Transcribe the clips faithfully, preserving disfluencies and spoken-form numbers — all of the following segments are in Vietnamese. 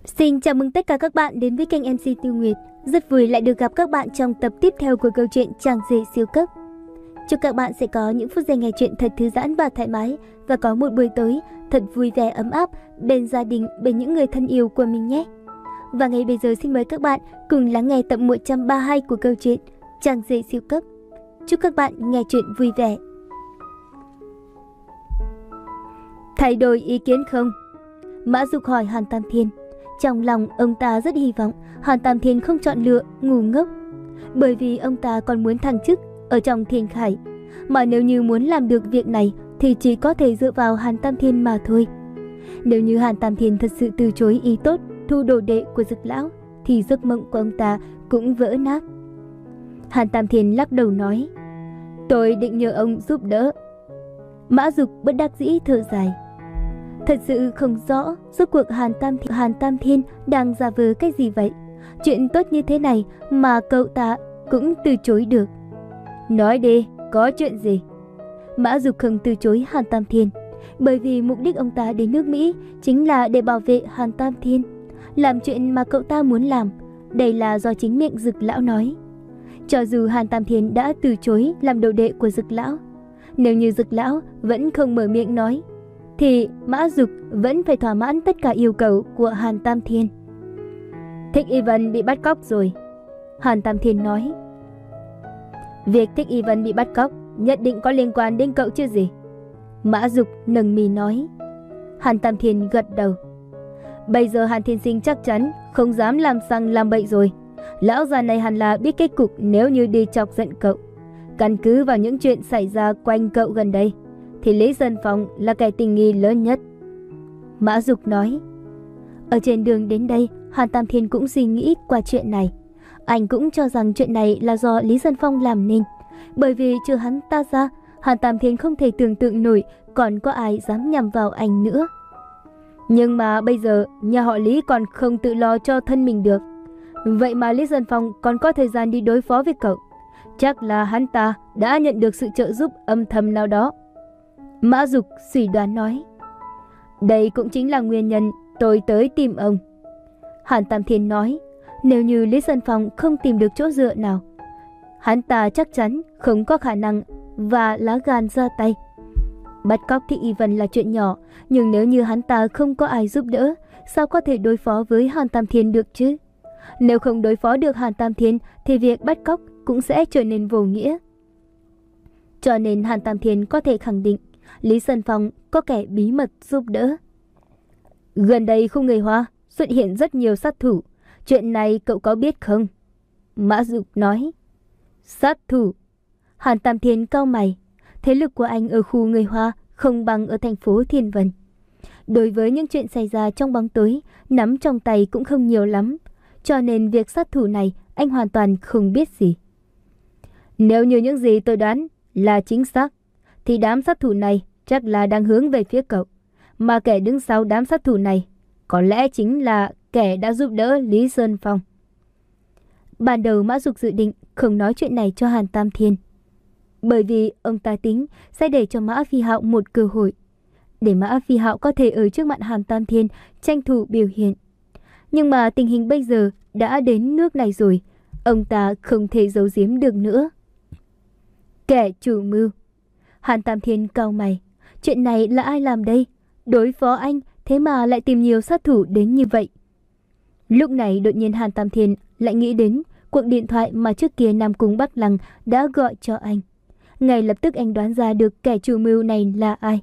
Xin chào mừng tất cả các bạn đến với kênh em xê Tiêu Nguyệt. Rất vui lại được gặp các bạn trong tập tiếp theo của câu chuyện Chàng rể siêu cấp. Chúc các bạn sẽ có những phút giây nghe chuyện thật thư giãn và thoải mái, và có một buổi tối thật vui vẻ ấm áp bên gia đình, bên những người thân yêu của mình nhé. Và ngay bây giờ xin mời các bạn cùng lắng nghe tập một trăm ba mươi hai của câu chuyện Chàng rể siêu cấp. Chúc các bạn nghe chuyện vui vẻ. Thay đổi ý kiến không? Mã Dục hỏi Hàn Tam Thiên. Trong lòng ông ta rất hy vọng Hàn Tam Thiên không chọn lựa ngu ngốc, bởi vì ông ta còn muốn thăng chức ở trong Thiên Khải, mà nếu như muốn làm được việc này thì chỉ có thể dựa vào Hàn Tam Thiên mà thôi. Nếu như Hàn Tam Thiên thật sự từ chối ý tốt thu đồ đệ của Dực lão thì giấc mộng của ông ta cũng vỡ nát. Hàn Tam Thiên lắc đầu nói: "Tôi định nhờ ông giúp đỡ." Mã Dục bất đắc dĩ thở dài. Thật sự không rõ rốt cuộc Hàn Tam Thiên, Hàn Tam Thiên đang giả vờ cái gì vậy? Chuyện tốt như thế này mà cậu ta cũng từ chối được. Nói đi, có chuyện gì? Mã Dục không từ chối Hàn Tam Thiên, bởi vì mục đích ông ta đến nước Mỹ chính là để bảo vệ Hàn Tam Thiên, làm chuyện mà cậu ta muốn làm. Đây là do chính miệng Dực lão nói. Cho dù Hàn Tam Thiên đã từ chối làm đồ đệ của Dực lão, nếu như Dực lão vẫn không mở miệng nói, thì Mã Dục vẫn phải thỏa mãn tất cả yêu cầu của Hàn Tam Thiên. Thích Y Vân bị bắt cóc rồi, Hàn Tam Thiên nói. Việc Thích Y Vân bị bắt cóc nhất định có liên quan đến cậu chứ gì? Mã Dục nâng mi nói. Hàn Tam Thiên gật đầu. Bây giờ Hàn Thiên Sinh chắc chắn không dám làm sằng làm bậy rồi. Lão già này hẳn là biết kết cục nếu như đi chọc giận cậu. Căn cứ vào những chuyện xảy ra quanh cậu gần đây thì Lý Dân Phong là kẻ tình nghi lớn nhất, Mã Dục nói. Ở trên đường đến đây, Hàn Tam Thiên cũng suy nghĩ qua chuyện này. Anh cũng cho rằng chuyện này là do Lý Dân Phong làm nên, bởi vì trừ hắn ta ra, Hàn Tam Thiên không thể tưởng tượng nổi còn có ai dám nhằm vào anh nữa. Nhưng mà bây giờ nhà họ Lý còn không tự lo cho thân mình được, vậy mà Lý Dân Phong còn có thời gian đi đối phó với cậu. Chắc là hắn ta đã nhận được sự trợ giúp âm thầm nào đó, Mã Dục suy đoán nói. Đây cũng chính là nguyên nhân tôi tới tìm ông, Hàn Tam Thiên nói. Nếu như Lý Dân Phong không tìm được chỗ dựa nào, hắn ta chắc chắn không có khả năng và lá gan ra tay. Bắt cóc Thích Y Vân là chuyện nhỏ, nhưng nếu như hắn ta không có ai giúp đỡ, sao có thể đối phó với Hàn Tam Thiên được chứ? Nếu không đối phó được Hàn Tam Thiên thì việc bắt cóc cũng sẽ trở nên vô nghĩa. Cho nên Hàn Tam Thiên có thể khẳng định Lý Dân Phong có kẻ bí mật giúp đỡ. Gần đây khu người Hoa xuất hiện rất nhiều sát thủ. Chuyện này cậu có biết không? Mã Dục nói. Sát thủ? Hàn Tam Thiên cau mày. Thế lực của anh ở khu người Hoa không bằng ở thành phố Thiên Vân. Đối với những chuyện xảy ra trong bóng tối, nắm trong tay cũng không nhiều lắm. Cho nên việc sát thủ này anh hoàn toàn không biết gì. Nếu như những gì tôi đoán là chính xác, thì đám sát thủ này chắc là đang hướng về phía cậu. Mà kẻ đứng sau đám sát thủ này có lẽ chính là kẻ đã giúp đỡ Lý Sơn Phong. Ban đầu Mã Dục dự định không nói chuyện này cho Hàn Tam Thiên, bởi vì ông ta tính sẽ để cho Mã Phi Hạo một cơ hội, để Mã Phi Hạo có thể ở trước mặt Hàn Tam Thiên tranh thủ biểu hiện. Nhưng mà tình hình bây giờ đã đến nước này rồi, ông ta không thể giấu giếm được nữa. Kẻ chủ mưu? Hàn Tam Thiên cau mày. Chuyện này là ai làm đây? Đối phó anh thế mà lại tìm nhiều sát thủ đến như vậy. Lúc này đột nhiên Hàn Tam Thiên lại nghĩ đến cuộc điện thoại mà trước kia Nam Cung Bắc Lăng đã gọi cho anh. Ngay lập tức anh đoán ra được kẻ chủ mưu này là ai.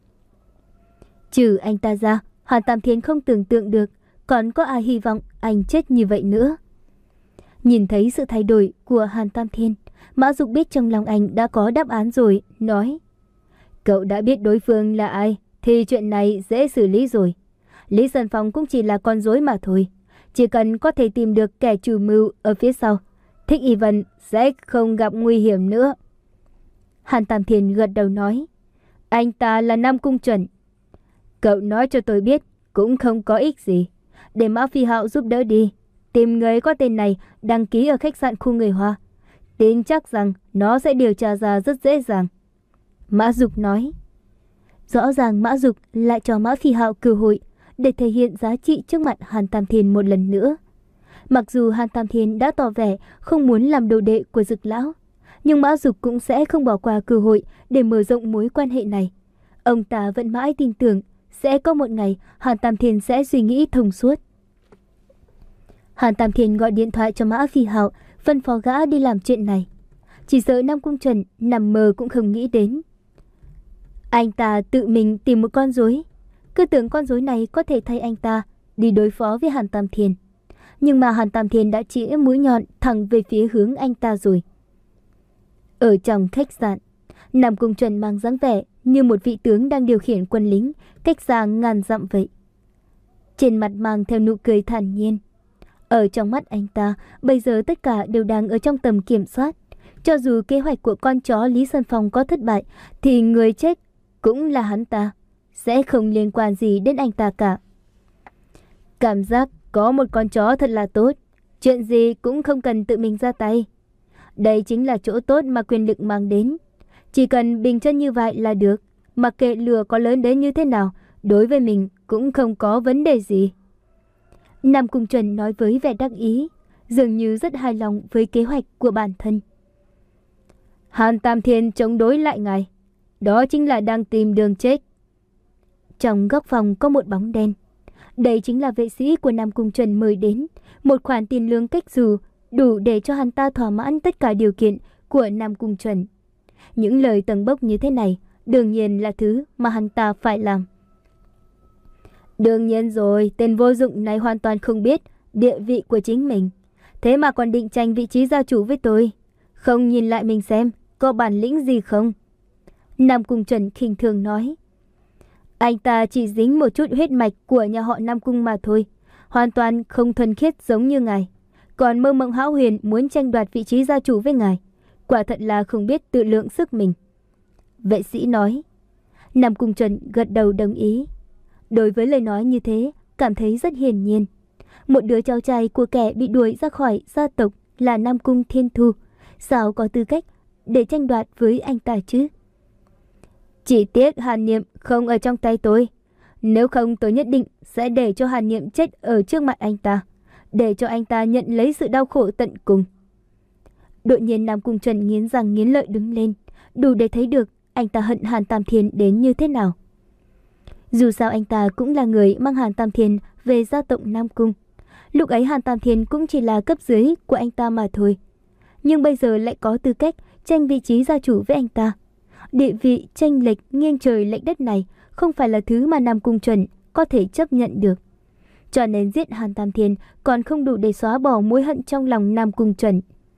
Trừ anh ta ra, Hàn Tam Thiên không tưởng tượng được còn có ai hy vọng anh chết như vậy nữa. Nhìn thấy sự thay đổi của Hàn Tam Thiên, Mã Dục biết trong lòng anh đã có đáp án rồi, nói. Cậu đã biết đối phương là ai thì chuyện này dễ xử lý rồi. Lý Sơn Phong cũng chỉ là con rối mà thôi. Chỉ cần có thể tìm được kẻ chủ mưu ở phía sau, Thích Y Vân sẽ không gặp nguy hiểm nữa. Hàn Tam Thiên gật đầu nói. Anh ta là Nam Cung Chuẩn. Cậu nói cho tôi biết cũng không có ích gì. Để Mã Phi Hạo giúp đỡ đi. Tìm người có tên này đăng ký ở khách sạn khu người Hoa. Tin chắc rằng nó sẽ điều tra ra rất dễ dàng, Mã Dục nói. Rõ ràng Mã Dục lại cho Mã Phi Hạo cơ hội, để thể hiện giá trị trước mặt Hàn Tam Thiên một lần nữa. Mặc dù Hàn Tam Thiên đã tỏ vẻ không muốn làm đồ đệ của Dực lão, nhưng Mã Dục cũng sẽ không bỏ qua cơ hội để mở rộng mối quan hệ này. Ông ta vẫn mãi tin tưởng sẽ có một ngày Hàn Tam Thiên sẽ suy nghĩ thông suốt. Hàn Tam Thiên gọi điện thoại cho Mã Phi Hạo, phân phó gã đi làm chuyện này. Chỉ sợ Nam Cung Trần nằm mơ cũng không nghĩ đến. Anh ta tự mình tìm một con rối, cứ tưởng con rối này có thể thay anh ta đi đối phó với Hàn Tam Thiên. Nhưng mà Hàn Tam Thiên đã chĩa mũi nhọn thẳng về phía hướng anh ta rồi. Ở trong khách sạn, Nam Cung Trần mang dáng vẻ như một vị tướng đang điều khiển quân lính cách xa ngàn dặm vậy. Trên mặt mang theo nụ cười thản nhiên. Ở trong mắt anh ta, bây giờ tất cả đều đang ở trong tầm kiểm soát. Cho dù kế hoạch của con chó Lý Sơn Phong có thất bại, thì người chết cũng là hắn ta, sẽ không liên quan gì đến anh ta cả. Cảm giác có một con chó thật là tốt, chuyện gì cũng không cần tự mình ra tay. Đây chính là chỗ tốt mà quyền lực mang đến. Chỉ cần bình chân như vậy là được, mặc kệ lửa có lớn đến như thế nào, đối với mình cũng không có vấn đề gì. Nam Cung Trần nói với vẻ đắc ý, dường như rất hài lòng với kế hoạch của bản thân. Hàn Tam Thiên chống đối lại ngài, đó chính là đang tìm đường chết. Trong góc phòng có một bóng đen. Đây chính là vệ sĩ của Nam Cung Trần mời đến, một khoản tiền lương cách dù đủ để cho hắn ta thỏa mãn tất cả điều kiện của Nam Cung Trần. Những lời tầng bốc như thế này đương nhiên là thứ mà hắn ta phải làm. Đương nhiên rồi, tên vô dụng này hoàn toàn không biết địa vị của chính mình, thế mà còn định tranh vị trí gia chủ với tôi. Không nhìn lại mình xem có bản lĩnh gì không? Nam Cung Trần khinh thường nói. Anh ta chỉ dính một chút huyết mạch của nhà họ Nam Cung mà thôi, hoàn toàn không thuần khiết giống như ngài. Còn mơ mộng hão huyền muốn tranh đoạt vị trí gia chủ với ngài, quả thật là không biết tự lượng sức mình. Vệ sĩ nói. Nam Cung Trần gật đầu đồng ý. Đối với lời nói như thế, cảm thấy rất hiển nhiên. Một đứa cháu trai của kẻ bị đuổi ra khỏi gia tộc là Nam Cung Thiên Thu, sao có tư cách để tranh đoạt với anh ta chứ? Chỉ tiếc Hàn Niệm không ở trong tay tôi. Nếu không tôi nhất định sẽ để cho Hàn Niệm chết ở trước mặt anh ta, để cho anh ta nhận lấy sự đau khổ tận cùng. Đột nhiên Nam Cung Trần nghiến răng nghiến lợi đứng lên, đủ để thấy được anh ta hận Hàn Tam Thiên đến như thế nào. Dù sao anh ta cũng là người mang Hàn Tam Thiên về gia tộc Nam Cung. Lúc ấy Hàn Tam Thiên cũng chỉ là cấp dưới của anh ta mà thôi. Nhưng bây giờ lại có tư cách tranh vị trí gia chủ với anh ta. Địa vị tranh lệch nghiêng trời lệch đất này không phải là thứ mà Nam Cung Trần có thể chấp nhận được. Cho nên giết Hàn Tam Thiên còn không đủ để xóa bỏ mối hận trong lòng Nam Cung Trần.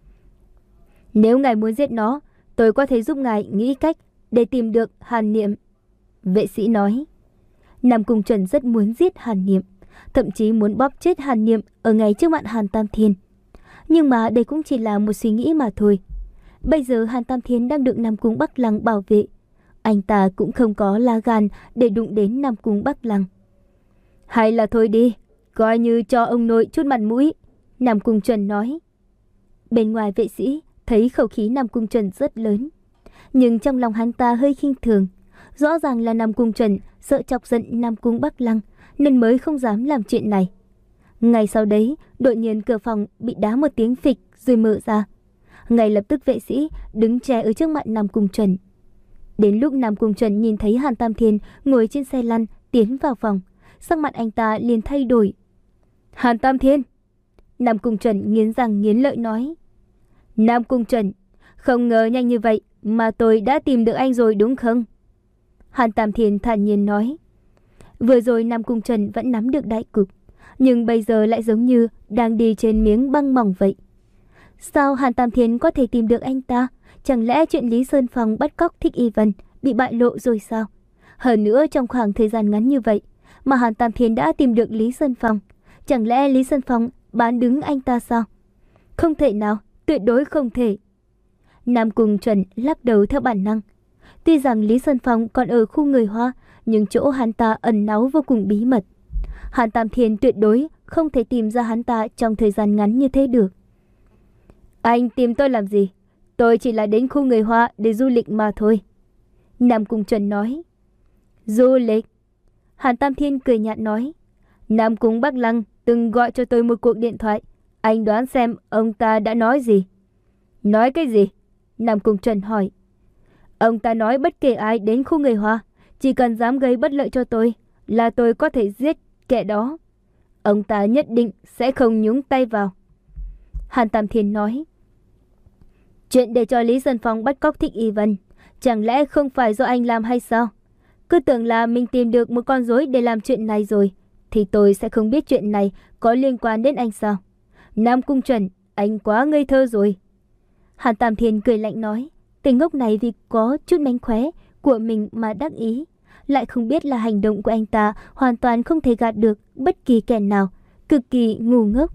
Nếu ngài muốn giết nó, tôi có thể giúp ngài nghĩ cách để tìm được Hàn Niệm. Vệ sĩ nói. Nam Cung Trần rất muốn giết Hàn Niệm, thậm chí muốn bóp chết Hàn Niệm ở ngay trước mặt Hàn Tam Thiên. Nhưng mà đây cũng chỉ là một suy nghĩ mà thôi. Bây giờ Hàn Tam Thiên đang được Nam Cung Bắc Lăng bảo vệ. Anh ta cũng không có lá gan để đụng đến Nam Cung Bắc Lăng. Hay là thôi đi, coi như cho ông nội chút mặt mũi, Nam Cung Trần nói. Bên ngoài vệ sĩ thấy khẩu khí Nam Cung Trần rất lớn, nhưng trong lòng hắn ta hơi khinh thường. Rõ ràng là Nam Cung Trần sợ chọc giận Nam Cung Bắc Lăng nên mới không dám làm chuyện này. Ngay sau đấy, đột nhiên cửa phòng bị đá một tiếng phịch rồi mở ra. Ngay lập tức vệ sĩ đứng che ở trước mặt Nam Cung Trần. Đến lúc Nam Cung Trần nhìn thấy Hàn Tam Thiên ngồi trên xe lăn tiến vào phòng, sắc mặt anh ta liền thay đổi. Hàn Tam Thiên! Nam Cung Trần nghiến răng nghiến lợi nói. Nam Cung Trần, không ngờ nhanh như vậy mà tôi đã tìm được anh rồi đúng không? Hàn Tam Thiên thản nhiên nói. Vừa rồi Nam Cung Trần vẫn nắm được đại cục, nhưng bây giờ lại giống như đang đi trên miếng băng mỏng vậy. Sao Hàn Tam Thiên có thể tìm được anh ta? Chẳng lẽ chuyện Lý Sơn Phong bắt cóc Thích Y Vân bị bại lộ rồi sao? Hơn nữa trong khoảng thời gian ngắn như vậy mà Hàn Tam Thiên đã tìm được Lý Sơn Phong. Chẳng lẽ Lý Sơn Phong bán đứng anh ta sao? Không thể nào, tuyệt đối không thể. Nam Cung Trần lắc đầu theo bản năng. Tuy rằng Lý Sơn Phong còn ở khu người Hoa, nhưng chỗ hắn ta ẩn náu vô cùng bí mật. Hàn Tam Thiên tuyệt đối không thể tìm ra hắn ta trong thời gian ngắn như thế được. Anh tìm tôi làm gì? Tôi chỉ là đến khu người Hoa để du lịch mà thôi. Nam Cung Trần nói. Du lịch? Hàn Tam Thiên cười nhạt nói. Nam Cung Bắc Lăng từng gọi cho tôi một cuộc điện thoại. Anh đoán xem ông ta đã nói gì? Nói cái gì? Nam Cung Trần hỏi. Ông ta nói bất kể ai đến khu người Hoa, chỉ cần dám gây bất lợi cho tôi là tôi có thể giết kẻ đó. Ông ta nhất định sẽ không nhúng tay vào. Hàn Tam Thiên nói. Chuyện để cho Lý Sơn Phong bắt cóc Thích Y Vân, chẳng lẽ không phải do anh làm hay sao? Cứ tưởng là mình tìm được một con rối để làm chuyện này rồi, thì tôi sẽ không biết chuyện này có liên quan đến anh sao? Nam Cung Trần, anh quá ngây thơ rồi. Hàn Tam Thiên cười lạnh nói. Tên ngốc này vì có chút mánh khóe của mình mà đắc ý, lại không biết là hành động của anh ta hoàn toàn không thể gạt được bất kỳ kẻ nào, cực kỳ ngu ngốc.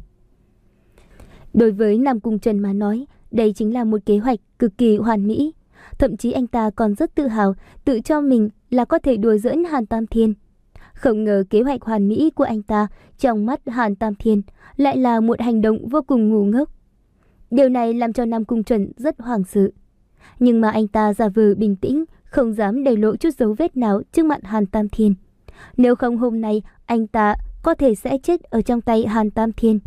Đối với Nam Cung Trần mà nói, đây chính là một kế hoạch cực kỳ hoàn mỹ. Thậm chí anh ta còn rất tự hào, tự cho mình là có thể đùa giỡn Hàn Tam Thiên. Không ngờ kế hoạch hoàn mỹ của anh ta trong mắt Hàn Tam Thiên lại là một hành động vô cùng ngu ngốc. Điều này làm cho Nam Cung Trần rất hoảng sợ. Nhưng mà anh ta giả vờ bình tĩnh, không dám để lộ chút dấu vết nào trước mặt Hàn Tam Thiên. Nếu không hôm nay anh ta có thể sẽ chết ở trong tay Hàn Tam Thiên.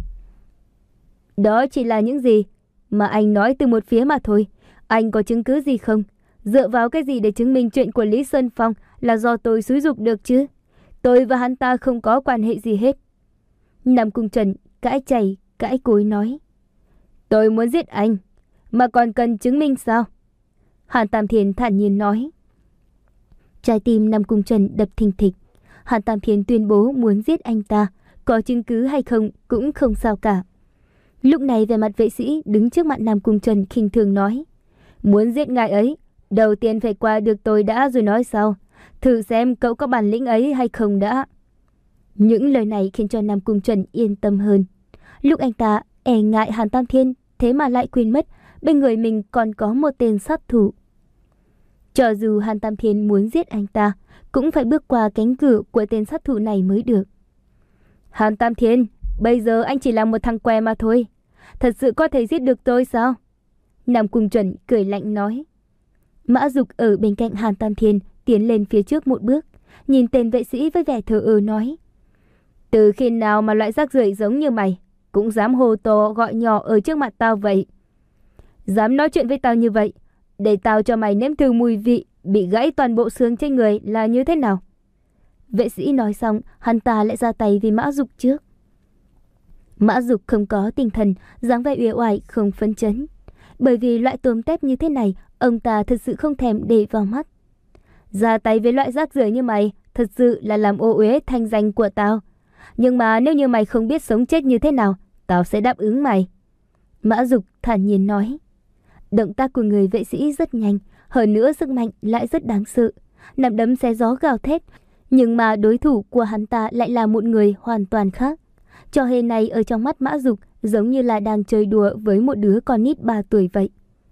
Đó chỉ là những gì mà anh nói từ một phía mà thôi. Anh có chứng cứ gì không? Dựa vào cái gì để chứng minh chuyện của Lý Sơn Phong là do tôi xúi giục được chứ? Tôi và hắn ta không có quan hệ gì hết. Nam Cung Trần cãi chày, cãi cối nói. Tôi muốn giết anh, mà còn cần chứng minh sao? Hàn Tam Thiên thản nhiên nói. Trái tim Nam Cung Trần đập thình thịch. Hàn Tam Thiên tuyên bố muốn giết anh ta, có chứng cứ hay không cũng không sao cả. Lúc này về mặt vệ sĩ đứng trước mặt Nam Cung Trần khinh thường nói. Muốn giết ngài ấy, đầu tiên phải qua được tôi đã rồi nói sau. Thử xem cậu có bản lĩnh ấy hay không đã. Những lời này khiến cho Nam Cung Trần yên tâm hơn. Lúc anh ta e ngại Hàn Tam Thiên, thế mà lại quên mất bên người mình còn có một tên sát thủ. Cho dù Hàn Tam Thiên muốn giết anh ta, cũng phải bước qua cánh cửa của tên sát thủ này mới được. Hàn Tam Thiên, bây giờ anh chỉ là một thằng què mà thôi. Thật sự có thể giết được tôi sao? Nam Cung Trần cười lạnh nói. Mã Dục ở bên cạnh Hàn Tam Thiên tiến lên phía trước một bước, nhìn tên vệ sĩ với vẻ thờ ơ nói. Từ khi nào mà loại rác rưởi giống như mày cũng dám hô to gọi nhỏ ở trước mặt tao vậy? Dám nói chuyện với tao như vậy, để tao cho mày nếm thử mùi vị bị gãy toàn bộ xương trên người là như thế nào. Vệ sĩ nói xong, hắn ta lại ra tay với Mã Dục trước. Mã Dục không có tinh thần, dáng vẻ uể oải không phấn chấn. Bởi vì loại tôm tép như thế này, ông ta thật sự không thèm để vào mắt. Ra tay với loại rác rưởi như mày, thật sự là làm ô uế thanh danh của tao. Nhưng mà nếu như mày không biết sống chết như thế nào, tao sẽ đáp ứng mày. Mã Dục thản nhiên nói. Động tác của người vệ sĩ rất nhanh, hơn nữa sức mạnh lại rất đáng sợ. Nắm đấm xé gió gào thét, nhưng mà đối thủ của hắn ta lại là một người hoàn toàn khác. Trò hề này ở trong mắt Mã Dục giống như là đang chơi đùa với một đứa con nít ba tuổi vậy.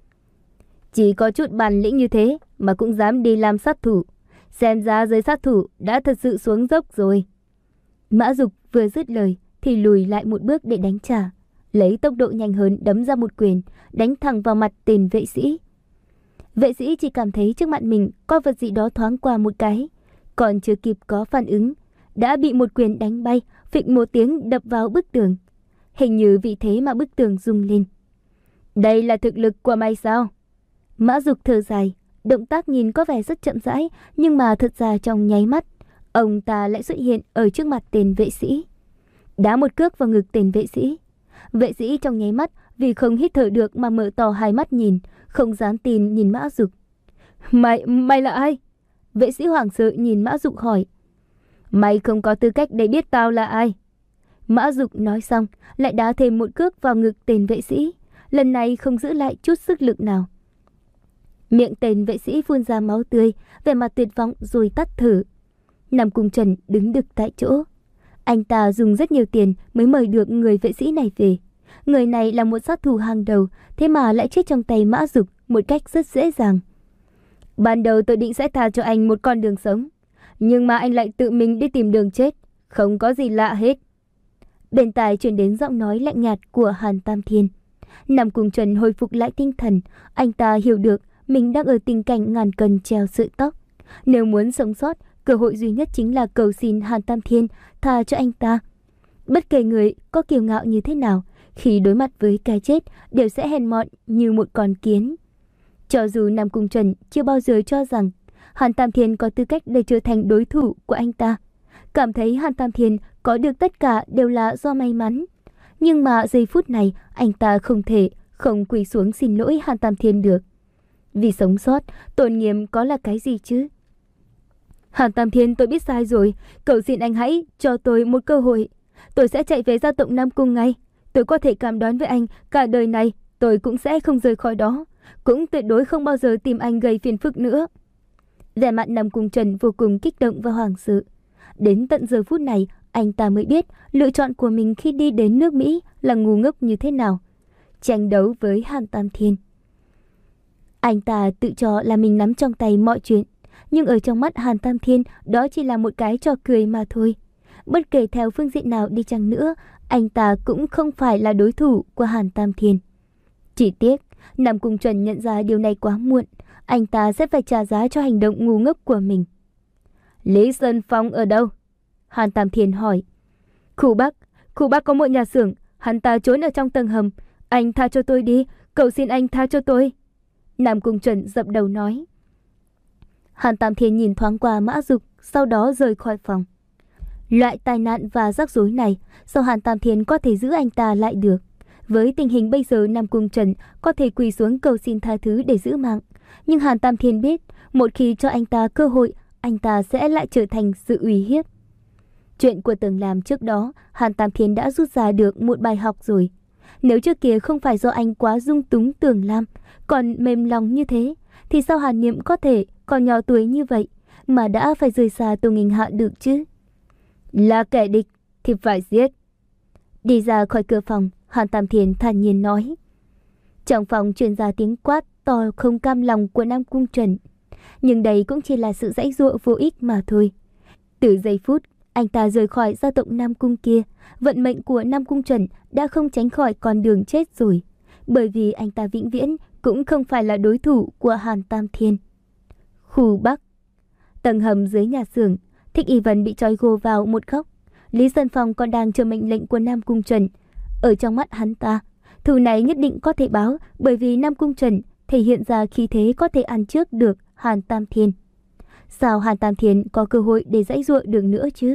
Chỉ có chút bản lĩnh như thế mà cũng dám đi làm sát thủ. Xem ra giới sát thủ đã thật sự xuống dốc rồi. Mã Dục vừa dứt lời thì lùi lại một bước để đánh trả. Lấy tốc độ nhanh hơn đấm ra một quyền, đánh thẳng vào mặt tên vệ sĩ. Vệ sĩ chỉ cảm thấy trước mặt mình có vật gì đó thoáng qua một cái. Còn chưa kịp có phản ứng, đã bị một quyền đánh bay, phịch một tiếng đập vào bức tường. Hình như vì thế mà bức tường rung lên. Đây là thực lực của mày sao? Mã Dục thở dài, động tác nhìn có vẻ rất chậm rãi, nhưng mà thật ra trong nháy mắt, ông ta lại xuất hiện ở trước mặt tên vệ sĩ. Đá một cước vào ngực tên vệ sĩ. Vệ sĩ trong nháy mắt vì không hít thở được mà mở to hai mắt nhìn, không dám tin nhìn Mã Dục. Mày, mày là ai? Vệ sĩ hoảng sợ nhìn Mã Dục hỏi. Mày không có tư cách để biết tao là ai. Mã Dục nói xong, lại đá thêm một cước vào ngực tên vệ sĩ, lần này không giữ lại chút sức lực nào. Miệng tên vệ sĩ phun ra máu tươi, vẻ mặt tuyệt vọng rồi tắt thở. Nam Cung Trần đứng đực tại chỗ. Anh ta dùng rất nhiều tiền mới mời được người vệ sĩ này về. Người này là một sát thủ hàng đầu, thế mà lại chết trong tay Mã Dục một cách rất dễ dàng. Ban đầu tôi định sẽ tha cho anh một con đường sống, nhưng mà anh lại tự mình đi tìm đường chết, không có gì lạ hết. Bên tai truyền đến giọng nói lạnh nhạt của Hàn Tam Thiên. Nam Cung Trần hồi phục lại tinh thần, anh ta hiểu được mình đang ở tình cảnh ngàn cân treo sợi tóc. Nếu muốn sống sót, cơ hội duy nhất chính là cầu xin Hàn Tam Thiên tha cho anh ta. Bất kể người có kiêu ngạo như thế nào, khi đối mặt với cái chết đều sẽ hèn mọn như một con kiến. Cho dù Nam Cung Trần chưa bao giờ cho rằng Hàn Tam Thiên có tư cách để trở thành đối thủ của anh ta, cảm thấy Hàn Tam Thiên có được tất cả đều là do may mắn. Nhưng mà giây phút này anh ta không thể không quỳ xuống xin lỗi Hàn Tam Thiên được. Vì sống sót, tôn nghiêm có là cái gì chứ? Hàn Tam Thiên, tôi biết sai rồi, cầu xin anh hãy cho tôi một cơ hội. Tôi sẽ chạy về gia tộc Nam Cung ngay. Tôi có thể cam đoan với anh, cả đời này tôi cũng sẽ không rời khỏi đó, cũng tuyệt đối không bao giờ tìm anh gây phiền phức nữa. Vẻ mặt Nam Cung Trần vô cùng kích động và hoảng sợ. Đến tận giờ phút này, anh ta mới biết lựa chọn của mình khi đi đến nước Mỹ là ngu ngốc như thế nào. Tranh đấu với Hàn Tam Thiên. Anh ta tự cho là mình nắm trong tay mọi chuyện, nhưng ở trong mắt Hàn Tam Thiên đó chỉ là một cái trò cười mà thôi. Bất kể theo phương diện nào đi chăng nữa, anh ta cũng không phải là đối thủ của Hàn Tam Thiên. Chỉ tiếc, Nam Cung Trần nhận ra điều này quá muộn, anh ta sẽ phải trả giá cho hành động ngu ngốc của mình. Lý Sơn Phong ở đâu? Hàn Tam Thiên hỏi. Khu Bắc, khu Bắc có một nhà xưởng, hắn ta trốn ở trong tầng hầm. Anh tha cho tôi đi, cầu xin anh tha cho tôi. Nam Cung Trần dập đầu nói. Hàn Tam Thiên nhìn thoáng qua Mã Dục, sau đó rời khỏi phòng. Loại tai nạn và rắc rối này, sao Hàn Tam Thiên có thể giữ anh ta lại được? Với tình hình bây giờ, Nam Cung Trần có thể quỳ xuống cầu xin tha thứ để giữ mạng. Nhưng Hàn Tam Thiên biết, một khi cho anh ta cơ hội, anh ta sẽ lại trở thành sự uy hiếp. Chuyện của Tường Lam trước đó, Hàn Tam Thiên đã rút ra được một bài học rồi. Nếu trước kia không phải do anh quá dung túng Tường Lam, còn mềm lòng như thế, thì sao Hàn Niệm có thể còn nhỏ tuổi như vậy mà đã phải rời xa Tô Nghinh Hạ được chứ? Là kẻ địch thì phải giết. Đi ra khỏi cửa phòng, Hàn Tam Thiên thản nhiên nói. Trong phòng truyền ra tiếng quát to không cam lòng của Nam Cung Trần. Nhưng đây cũng chỉ là sự giãy giụa vô ích mà thôi. Từ giây phút anh ta rời khỏi gia tộc Nam Cung kia, vận mệnh của Nam Cung Trần đã không tránh khỏi con đường chết rồi. Bởi vì anh ta vĩnh viễn cũng không phải là đối thủ của Hàn Tam Thiên. Khu Bắc, tầng hầm dưới nhà xưởng, Thích Y Vân bị trói gô vào một góc. Lý Sơn Phong còn đang chờ mệnh lệnh của Nam Cung Trần. Ở trong mắt hắn ta, thù này nhất định có thể báo, bởi vì Nam Cung Trần thể hiện ra khí thế có thể ăn trước được Hàn Tam Thiên. Sao Hàn Tam Thiên có cơ hội để giãy giụa được nữa chứ?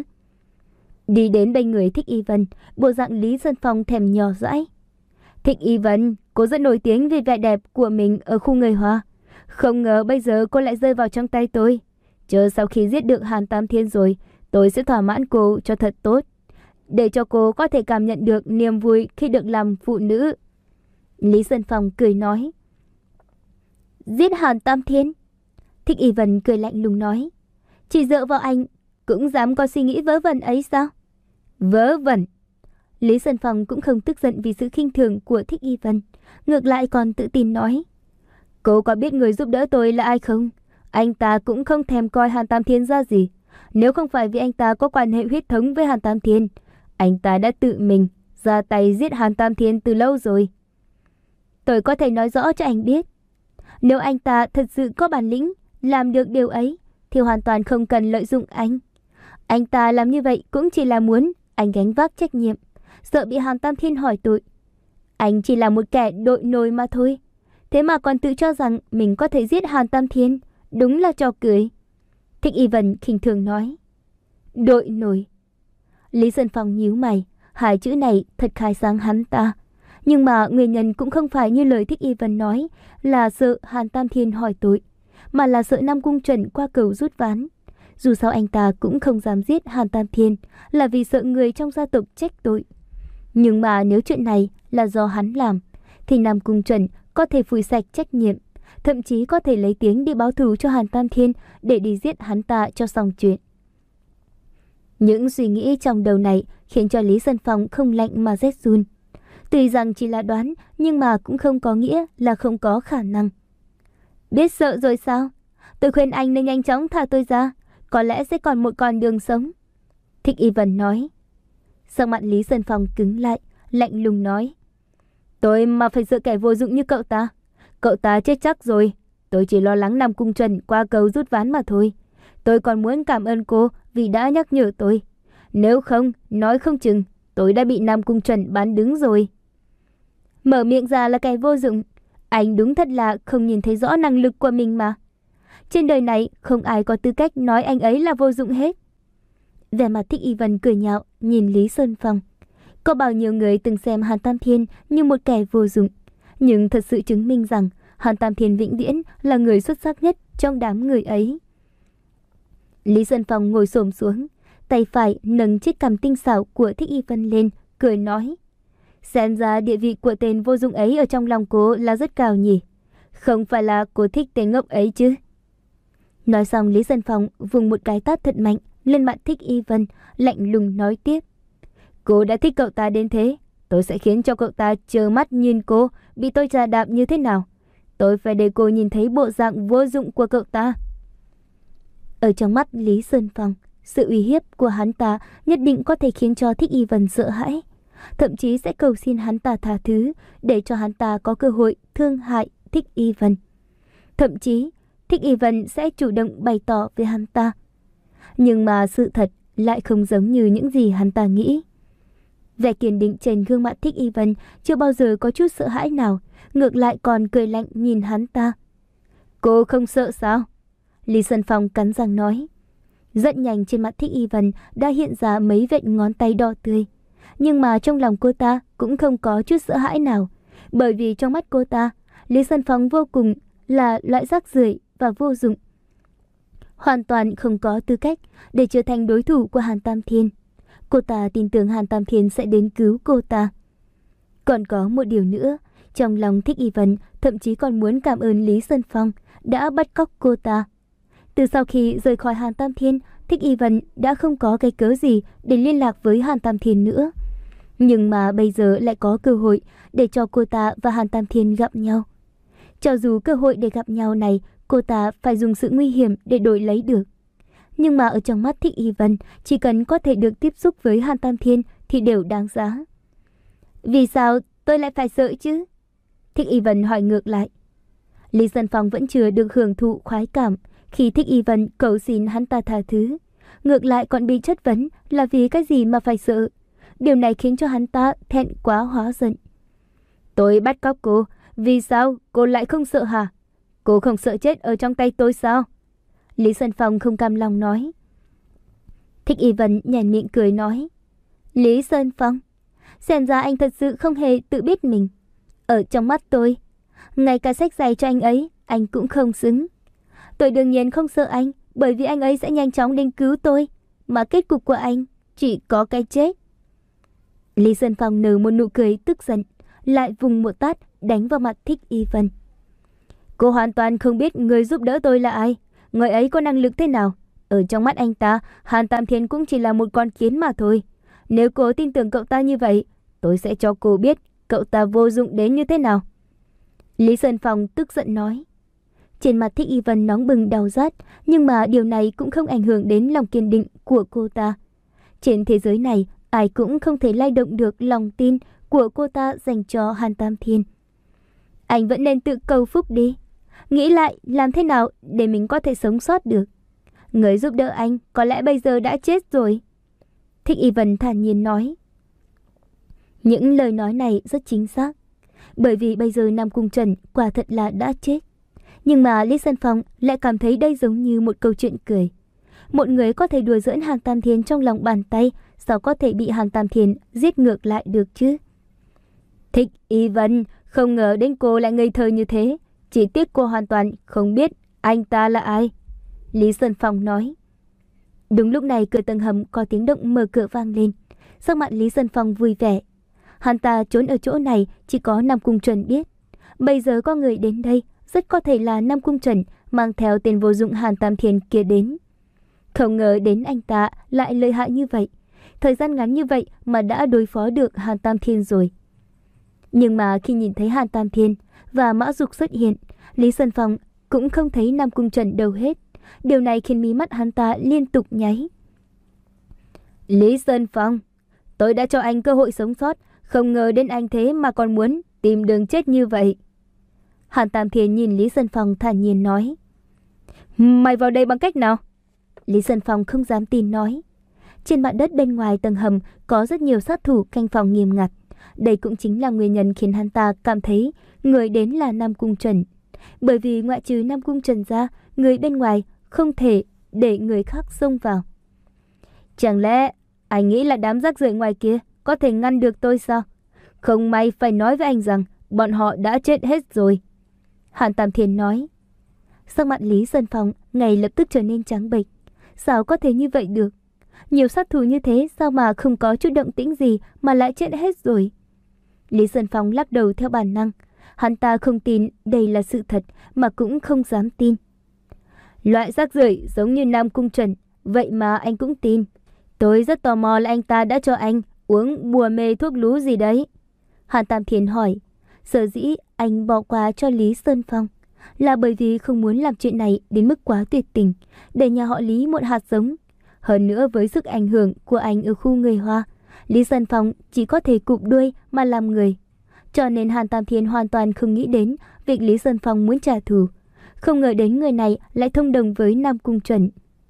Đi đến bên người Thích Y Vân, bộ dạng Lý Sơn Phong thèm nhỏ dãi. Thích Y Vân, cô rất nổi tiếng vì vẻ đẹp của mình ở khu người Hoa. Không ngờ bây giờ cô lại rơi vào trong tay tôi. Chờ sau khi giết được Hàn Tam Thiên rồi, tôi sẽ thỏa mãn cô cho thật tốt, để cho cô có thể cảm nhận được niềm vui khi được làm phụ nữ. Lý Sơn Phong cười nói. Giết Hàn Tam Thiên? Thích Y Vân cười lạnh lùng nói. Chỉ dựa vào anh cũng dám có suy nghĩ vớ vẩn ấy sao? Vớ vẩn? Lý Sơn Phong cũng không tức giận vì sự khinh thường của Thích Y Vân, ngược lại còn tự tin nói. Cô có biết người giúp đỡ tôi là ai không? Anh ta cũng không thèm coi Hàn Tam Thiên ra gì. Nếu không phải vì anh ta có quan hệ huyết thống với Hàn Tam Thiên, anh ta đã tự mình ra tay giết Hàn Tam Thiên từ lâu rồi. Tôi có thể nói rõ cho anh biết, nếu anh ta thật sự có bản lĩnh làm được điều ấy, thì hoàn toàn không cần lợi dụng anh. Anh ta làm như vậy cũng chỉ là muốn anh gánh vác trách nhiệm, sợ bị Hàn Tam Thiên hỏi tội. Anh chỉ là một kẻ đội nổi mà thôi. Thế mà còn tự cho rằng mình có thể giết Hàn Tam Thiên, đúng là trò cười. Thích Y Vân khinh thường nói. Đội nổi? Lý Sơn Phong nhíu mày, hai chữ này thật khai sáng hắn ta. Nhưng mà nguyên nhân cũng không phải như lời Thích Y Vân nói là sợ Hàn Tam Thiên hỏi tội, mà là sợ Nam Cung Trần qua cầu rút ván. Dù sao anh ta cũng không dám giết Hàn Tam Thiên, là vì sợ người trong gia tộc trách tội. Nhưng mà nếu chuyện này là do hắn làm, thì Nam Cung Trần có thể phủi sạch trách nhiệm, thậm chí có thể lấy tiếng đi báo thù cho Hàn Tam Thiên để đi giết hắn ta cho xong chuyện. Những suy nghĩ trong đầu này khiến cho Lý Sơn Phong không lạnh mà rét run. Tuy rằng chỉ là đoán, nhưng mà cũng không có nghĩa là không có khả năng. Biết sợ rồi sao? Tôi khuyên anh nên nhanh chóng thả tôi ra, có lẽ sẽ còn một con đường sống. Thích Y Vân nói. Sắc mặt Lý Sơn Phong cứng lại, lạnh lùng nói. Tôi mà phải sợ kẻ vô dụng như cậu ta. Cậu ta chết chắc rồi. Tôi chỉ lo lắng Nam Cung Trần qua cầu rút ván mà thôi. Tôi còn muốn cảm ơn cô vì đã nhắc nhở tôi. Nếu không, nói không chừng, tôi đã bị Nam Cung Trần bán đứng rồi. Mở miệng ra là kẻ vô dụng. Anh đúng thật là không nhìn thấy rõ năng lực của mình mà. Trên đời này không ai có tư cách nói anh ấy là vô dụng hết. Vẻ mặt Thích Y Vân cười nhạo nhìn Lý Sơn Phong. Có bao nhiêu người từng xem Hàn Tam Thiên như một kẻ vô dụng, nhưng thật sự chứng minh rằng Hàn Tam Thiên vĩnh viễn là người xuất sắc nhất trong đám người ấy. Lý Sơn Phong ngồi xổm xuống, tay phải nâng chiếc cằm tinh xảo của Thích Y Vân lên, cười nói: Xem ra địa vị của tên vô dụng ấy ở trong lòng cô là rất cao nhỉ. Không phải là cô thích tên ngốc ấy chứ? Nói xong, Lý Sơn Phong vùng một cái tát thật mạnh lên mặt Thích Y Vân, lạnh lùng nói tiếp: Cô đã thích cậu ta đến thế, tôi sẽ khiến cho cậu ta trơ mắt nhìn cô bị tôi trà đạp như thế nào. Tôi phải để cô nhìn thấy bộ dạng vô dụng của cậu ta. Ở trong mắt Lý Sơn Phong, sự uy hiếp của hắn ta nhất định có thể khiến cho Thích Y Vân sợ hãi, thậm chí sẽ cầu xin hắn ta tha thứ để cho hắn ta có cơ hội thương hại Thích Y Vân. Thậm chí Thích Y Vân sẽ chủ động bày tỏ với hắn ta. Nhưng mà sự thật lại không giống như những gì hắn ta nghĩ. Vẻ kiên định trên gương mặt Thích Y Vân chưa bao giờ có chút sợ hãi nào, ngược lại còn cười lạnh nhìn hắn ta. Cô không sợ sao? Lý Sơn Phong cắn răng nói. Rất nhanh trên mặt Thích Y Vân đã hiện ra mấy vệt ngón tay đỏ tươi. Nhưng mà trong lòng cô ta cũng không có chút sợ hãi nào, bởi vì trong mắt cô ta, Lý Sơn Phong vô cùng là loại rác rưởi và vô dụng, hoàn toàn không có tư cách để trở thành đối thủ của Hàn Tam Thiên. Cô ta tin tưởng Hàn Tam Thiên sẽ đến cứu cô ta. Còn có một điều nữa, trong lòng Thích Y Vân thậm chí còn muốn cảm ơn Lý Sơn Phong đã bắt cóc cô ta. Từ sau khi rời khỏi Hàn Tam Thiên, Thích Y Vân đã không có cái cớ gì để liên lạc với Hàn Tam Thiên nữa. Nhưng mà bây giờ lại có cơ hội để cho cô ta và Hàn Tam Thiên gặp nhau. Cho dù cơ hội để gặp nhau này cô ta phải dùng sự nguy hiểm để đổi lấy được, nhưng mà ở trong mắt Thích Y Vân, chỉ cần có thể được tiếp xúc với Hàn Tam Thiên thì đều đáng giá. Vì sao tôi lại phải sợ chứ? Thích Y Vân hỏi ngược lại. Lý Sơn Phong vẫn chưa được hưởng thụ khoái cảm khi Thích Y Vân cầu xin hắn ta tha thứ, ngược lại còn bị chất vấn là vì cái gì mà phải sợ. Điều này khiến cho hắn ta thẹn quá hóa giận. Tôi bắt cóc cô, vì sao cô lại không sợ hả? Cô không sợ chết ở trong tay tôi sao? Lý Sơn Phong không cam lòng nói. Thích Y Vân nhếch miệng cười nói. Lý Sơn Phong, xem ra anh thật sự không hề tự biết mình. Ở trong mắt tôi, ngay cả xách giày cho anh ấy, anh cũng không xứng. Tôi đương nhiên không sợ anh, bởi vì anh ấy sẽ nhanh chóng đến cứu tôi, mà kết cục của anh chỉ có cái chết. Lý Sơn Phong nở một nụ cười tức giận, lại vùng một tát đánh vào mặt Thích Y Vân. Cô hoàn toàn không biết người giúp đỡ tôi là ai, người ấy có năng lực thế nào. Ở trong mắt anh ta, Hàn Tam Thiên cũng chỉ là một con kiến mà thôi. Nếu cô tin tưởng cậu ta như vậy, tôi sẽ cho cô biết cậu ta vô dụng đến như thế nào. Lý Sơn Phong tức giận nói. Trên mặt Thích Y Vân nóng bừng đau rát, nhưng mà điều này cũng không ảnh hưởng đến lòng kiên định của cô ta. Trên thế giới này, ai cũng không thể lay động được lòng tin của cô ta dành cho Hàn Tam Thiên. Anh vẫn nên tự cầu phúc đi, nghĩ lại làm thế nào để mình có thể sống sót được. Người giúp đỡ anh có lẽ bây giờ đã chết rồi. Thích Y Vân thản nhiên nói. Những lời nói này rất chính xác, bởi vì bây giờ Nam Cung Trần quả thật là đã chết. Nhưng mà Lý Sơn Phong lại cảm thấy đây giống như một câu chuyện cười. Một người có thể đùa giỡn Hàn Tam Thiên trong lòng bàn tay, sao có thể bị Hàn Tam Thiên giết ngược lại được chứ? Thích Y Vân, không ngờ đến cô lại ngây thơ như thế. Chỉ tiếc cô hoàn toàn không biết anh ta là ai. Lý Sơn Phong nói. Đúng lúc này cửa tầng hầm có tiếng động mở cửa vang lên. Sắc mặt Lý Sơn Phong vui vẻ. Hắn ta trốn ở chỗ này chỉ có Nam Cung Trần biết. Bây giờ có người đến đây, rất có thể là Nam Cung Trần mang theo tên vô dụng Hàn Tam Thiên kia đến. Không ngờ đến anh ta lại lợi hại như vậy. Thời gian ngắn như vậy mà đã đối phó được Hàn Tam Thiên rồi. Nhưng mà khi nhìn thấy Hàn Tam Thiên và Mã Dục xuất hiện, Lý Sơn Phong cũng không thấy Nam Cung Trần đâu hết. Điều này khiến mí mắt hắn ta liên tục nháy. Lý Sơn Phong, tôi đã cho anh cơ hội sống sót, không ngờ đến anh thế mà còn muốn tìm đường chết như vậy. Hàn Tam Thiên nhìn Lý Sơn Phong thản nhiên nói. Mày vào đây bằng cách nào? Lý Sơn Phong không dám tin nói. Trên mặt đất bên ngoài tầng hầm có rất nhiều sát thủ canh phòng nghiêm ngặt. Đây cũng chính là nguyên nhân khiến hắn ta cảm thấy người đến là Nam Cung Trần. Bởi vì ngoại trừ Nam Cung Trần ra, người bên ngoài không thể để người khác xông vào. Chẳng lẽ anh nghĩ là đám rác rưởi ngoài kia có thể ngăn được tôi sao? Không may phải nói với anh rằng bọn họ đã chết hết rồi. Hàn Tam Thiên nói. Sắc mặt Lý Sơn Phong ngay lập tức trở nên trắng bệch. Sao có thể như vậy được? Nhiều sát thủ như thế sao mà không có chút động tĩnh gì mà lại chết hết rồi? Lý Sơn Phong lắc đầu theo bản năng. Hắn ta không tin đây là sự thật mà cũng không dám tin. Loại rác rưởi giống như Nam Cung Trần, vậy mà anh cũng tin. Tôi rất tò mò là anh ta đã cho anh uống bùa mê thuốc lú gì đấy. Hàn Tam Thiên hỏi. Sở dĩ anh bỏ qua cho Lý Sơn Phong là bởi vì không muốn làm chuyện này đến mức quá tuyệt tình, để nhà họ Lý một hạt giống. Hơn nữa với sức ảnh hưởng của anh ở khu người Hoa, Lý Sơn Phong chỉ có thể cụp đuôi mà làm người. Cho nên Hàn Tam Thiên hoàn toàn không nghĩ đến việc Lý Sơn Phong muốn trả thù. Không ngờ đến người này lại thông đồng với Nam Cung Trần.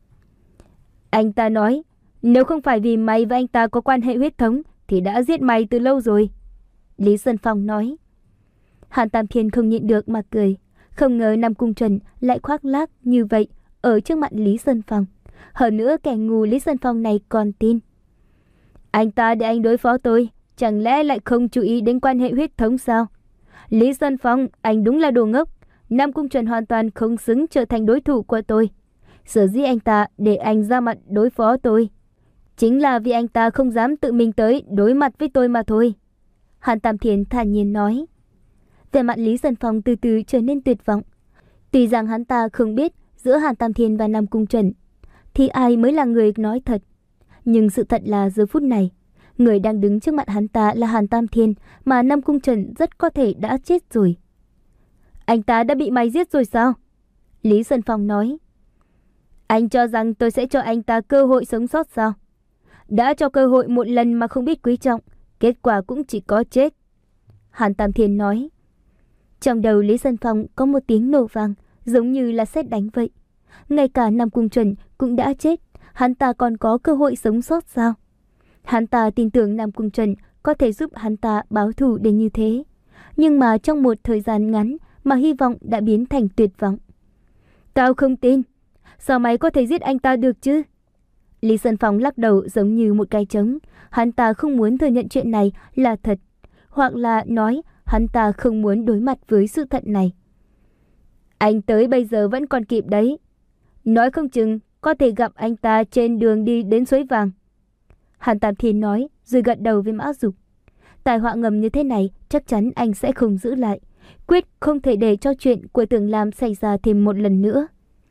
Anh ta nói, nếu không phải vì mày và anh ta có quan hệ huyết thống thì đã giết mày từ lâu rồi. Lý Sơn Phong nói. Hàn Tam Thiên không nhịn được mà cười. Không ngờ Nam Cung Trần lại khoác lác như vậy ở trước mặt Lý Sơn Phong. Hơn nữa kẻ ngu Lý Sơn Phong này còn tin. Anh ta để anh đối phó tôi, chẳng lẽ lại không chú ý đến quan hệ huyết thống sao? Lý Sơn Phong, anh đúng là đồ ngốc. Nam Cung Trần hoàn toàn không xứng trở thành đối thủ của tôi. Sở dĩ anh ta để anh ra mặt đối phó tôi, chính là vì anh ta không dám tự mình tới đối mặt với tôi mà thôi. Hàn Tam Thiên thản nhiên nói. Vẻ mặt Lý Sơn Phong từ từ trở nên tuyệt vọng. Tuy rằng hắn ta không biết giữa Hàn Tam Thiên và Nam Cung Trần thì ai mới là người nói thật, nhưng sự thật là giờ phút này, người đang đứng trước mặt hắn ta là Hàn Tam Thiên, mà Nam Cung Trần rất có thể đã chết rồi. Anh ta đã bị mày giết rồi sao? Lý Sơn Phong nói. Anh cho rằng tôi sẽ cho anh ta cơ hội sống sót sao? Đã cho cơ hội một lần mà không biết quý trọng, kết quả cũng chỉ có chết. Hàn Tam Thiên nói. Trong đầu Lý Sơn Phong có một tiếng nổ vang, giống như là sét đánh vậy. Ngay cả Nam Cung Trần cũng đã chết, hắn ta còn có cơ hội sống sót sao? Hắn ta tin tưởng Nam Cung Trần có thể giúp hắn ta báo thù đến như thế. Nhưng mà trong một thời gian ngắn mà hy vọng đã biến thành tuyệt vọng. Tao không tin. Sao mày có thể giết anh ta được chứ? Lý Sơn Phong lắc đầu giống như một cái trống. Hắn ta không muốn thừa nhận chuyện này là thật, hoặc là nói hắn ta không muốn đối mặt với sự thật này. Anh tới bây giờ vẫn còn kịp đấy. Nói không chừng có thể gặp anh ta trên đường đi đến suối vàng. Hàn Tam Thiên nói rồi gật đầu với Mã Dục. Tai họa ngầm như thế này chắc chắn anh sẽ không giữ lại. Quyết không thể để cho chuyện của Tưởng Lam xảy ra thêm một lần nữa.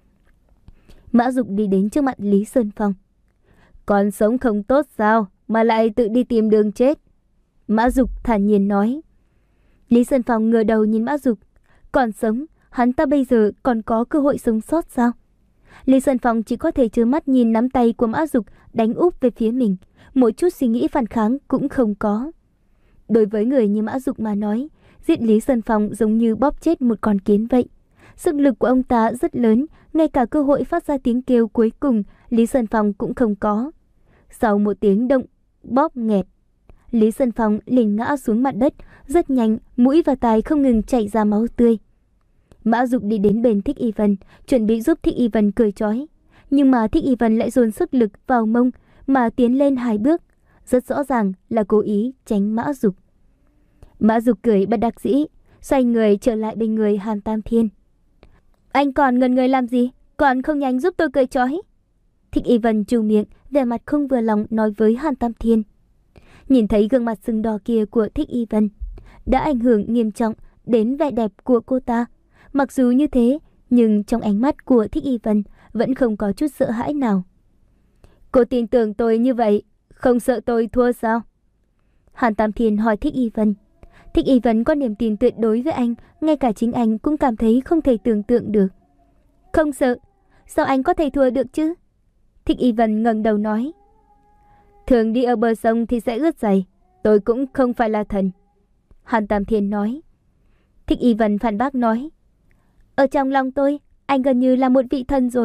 Mã Dục đi đến trước mặt Lý Sơn Phong. Còn sống không tốt sao mà lại tự đi tìm đường chết? Mã Dục thản nhiên nói. Lý Sơn Phong ngửa đầu nhìn Mã Dục. Còn sống, hắn ta bây giờ còn có cơ hội sống sót sao? Lý Sơn Phong chỉ có thể trơ mắt nhìn nắm tay của Mã Dục đánh úp về phía mình, một chút suy nghĩ phản kháng cũng không có. Đối với người như Mã Dục mà nói, giết Lý Sơn Phong giống như bóp chết một con kiến vậy. Sức lực của ông ta rất lớn, ngay cả cơ hội phát ra tiếng kêu cuối cùng Lý Sơn Phong cũng không có. Sau một tiếng động bóp nghẹt, Lý Sơn Phong liền ngã xuống mặt đất, rất nhanh, mũi và tai không ngừng chảy ra máu tươi. Mã Dục đi đến bên Thích Y Vân, chuẩn bị giúp Thích Y Vân cởi trói, nhưng mà Thích Y Vân lại dồn sức lực vào mông mà tiến lên hai bước, rất rõ ràng là cố ý tránh Mã Dục. Mã Dục cười bất đắc dĩ, xoay người trở lại bên người Hàn Tam Thiên. Anh còn ngần người làm gì? Còn không nhanh giúp tôi cởi trói? Thích Y Vân trù miệng, vẻ mặt không vừa lòng nói với Hàn Tam Thiên. Nhìn thấy gương mặt sưng đỏ kia của Thích Y Vân đã ảnh hưởng nghiêm trọng đến vẻ đẹp của cô ta. Mặc dù như thế, nhưng trong ánh mắt của Thích Y Vân vẫn không có chút sợ hãi nào. Cô tin tưởng tôi như vậy, không sợ tôi thua sao? Hàn Tam Thiên hỏi Thích Y Vân. Thích Y Vân có niềm tin tuyệt đối với anh, ngay cả chính anh cũng cảm thấy không thể tưởng tượng được. Không sợ, sao anh có thể thua được chứ? Thích Y Vân ngẩng đầu nói. Thường đi ở bờ sông thì sẽ ướt giày, tôi cũng không phải là thần. Hàn Tam Thiên nói. Thích Y Vân phản bác nói. Ở trong lòng tôi, anh gần như là một vị thần rồi,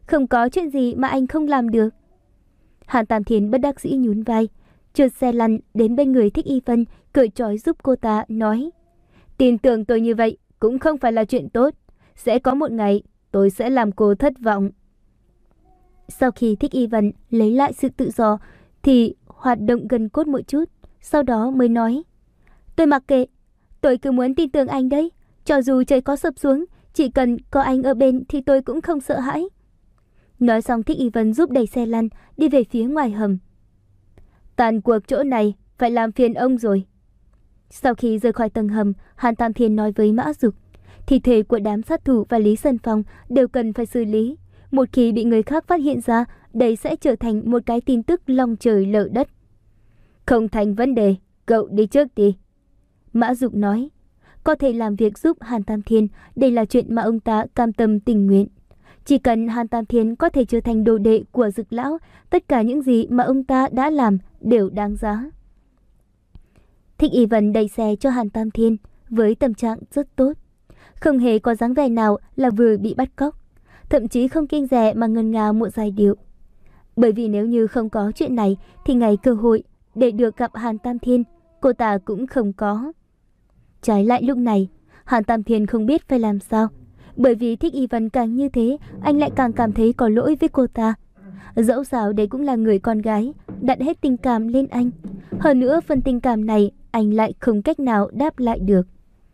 không có chuyện gì mà anh không làm được. Hàn Tam Thiên bất đắc dĩ nhún vai, trượt xe lăn đến bên người Thích Y Vân, cởi trói giúp cô ta, nói: tin tưởng tôi như vậy cũng không phải là chuyện tốt. Sẽ có một ngày tôi sẽ làm cô thất vọng. Sau khi Thích Y Vân lấy lại sự tự do thì hoạt động gần cốt một chút, sau đó mới nói: tôi mặc kệ, tôi cứ muốn tin tưởng anh đấy. Cho dù trời có sập xuống, chỉ cần có anh ở bên thì tôi cũng không sợ hãi. Nói xong Thích Y Vân giúp đẩy xe lăn đi về phía ngoài hầm. Tàn cuộc chỗ này phải làm phiền ông rồi. Sau khi rời khỏi tầng hầm, Hàn Tam Thiên nói với Mã Dục: thi thể của đám sát thủ và Lý Sơn Phong đều cần phải xử lý. Một khi bị người khác phát hiện ra, đây sẽ trở thành một cái tin tức long trời lở đất. Không thành vấn đề, cậu đi trước đi. Mã Dục nói. Có thể làm việc giúp Hàn Tam Thiên, đây là chuyện mà ông ta cam tâm tình nguyện. Chỉ cần Hàn Tam Thiên có thể trở thành đồ đệ của Dực lão, tất cả những gì mà ông ta đã làm đều đáng giá. Thích Y Vân đẩy xe cho Hàn Tam Thiên với tâm trạng rất tốt, không hề có dáng vẻ nào là vừa bị bắt cóc, thậm chí không kiêng dè mà ngân nga một giai điệu. Bởi vì nếu như không có chuyện này thì ngày cơ hội để được gặp Hàn Tam Thiên cô ta cũng không có. Trái lại lúc này, Hàn Tam Thiên không biết phải làm sao. Bởi vì Thích Y Vân càng như thế, anh lại càng cảm thấy có lỗi với cô ta. Dẫu sao đấy cũng là người con gái, đặt hết tình cảm lên anh. Hơn nữa phần tình cảm này anh lại không cách nào đáp lại được.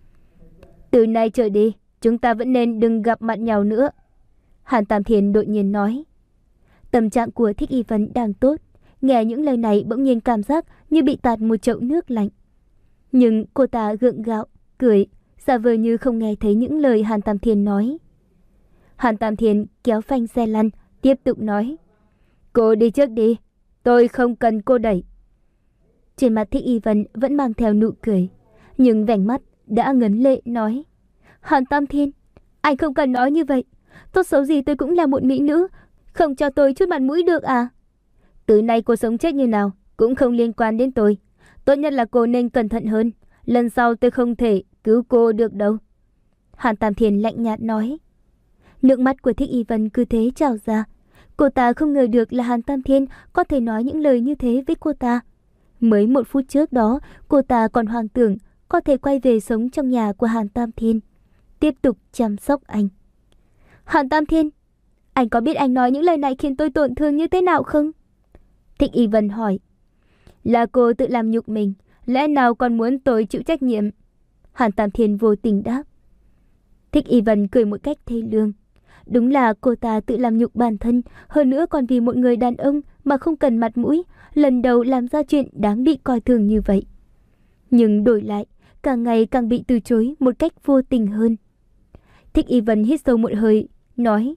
Từ nay trở đi, chúng ta vẫn nên đừng gặp mặt nhau nữa. Hàn Tam Thiên đột nhiên nói. Tâm trạng của Thích Y Vân đang tốt, nghe những lời này bỗng nhiên cảm giác như bị tạt một chậu nước lạnh. Nhưng cô ta gượng gạo, cười, giả vờ như không nghe thấy những lời Hàn Tam Thiên nói. Hàn Tam Thiên kéo phanh xe lăn, tiếp tục nói. Cô đi trước đi, tôi không cần cô đẩy. Trên mặt Thích Y Vân vẫn mang theo nụ cười, nhưng vành mắt đã ngấn lệ nói. Hàn Tam Thiên, anh không cần nói như vậy. Tốt xấu gì tôi cũng là một mỹ nữ, không cho tôi chút mặt mũi được à? Từ nay cô sống chết như nào cũng không liên quan đến tôi. Tốt nhất là cô nên cẩn thận hơn. Lần sau tôi không thể cứu cô được đâu. Hàn Tam Thiên lạnh nhạt nói. Nước mắt của Thích Y Vân cứ thế trào ra. Cô ta không ngờ được là Hàn Tam Thiên có thể nói những lời như thế với cô ta. Mới một phút trước đó, cô ta còn hoang tưởng có thể quay về sống trong nhà của Hàn Tam Thiên, tiếp tục chăm sóc anh. Hàn Tam Thiên, anh có biết anh nói những lời này khiến tôi tổn thương như thế nào không? Thích Y Vân hỏi. Là cô tự làm nhục mình, lẽ nào còn muốn tôi chịu trách nhiệm? Hàn Tam Thiên vô tình đáp. Thích Y Vân cười một cách thê lương. Đúng là cô ta tự làm nhục bản thân, hơn nữa còn vì một người đàn ông mà không cần mặt mũi, lần đầu làm ra chuyện đáng bị coi thường như vậy. Nhưng đổi lại, càng ngày càng bị từ chối một cách vô tình hơn. Thích Y Vân hít sâu một hơi, nói.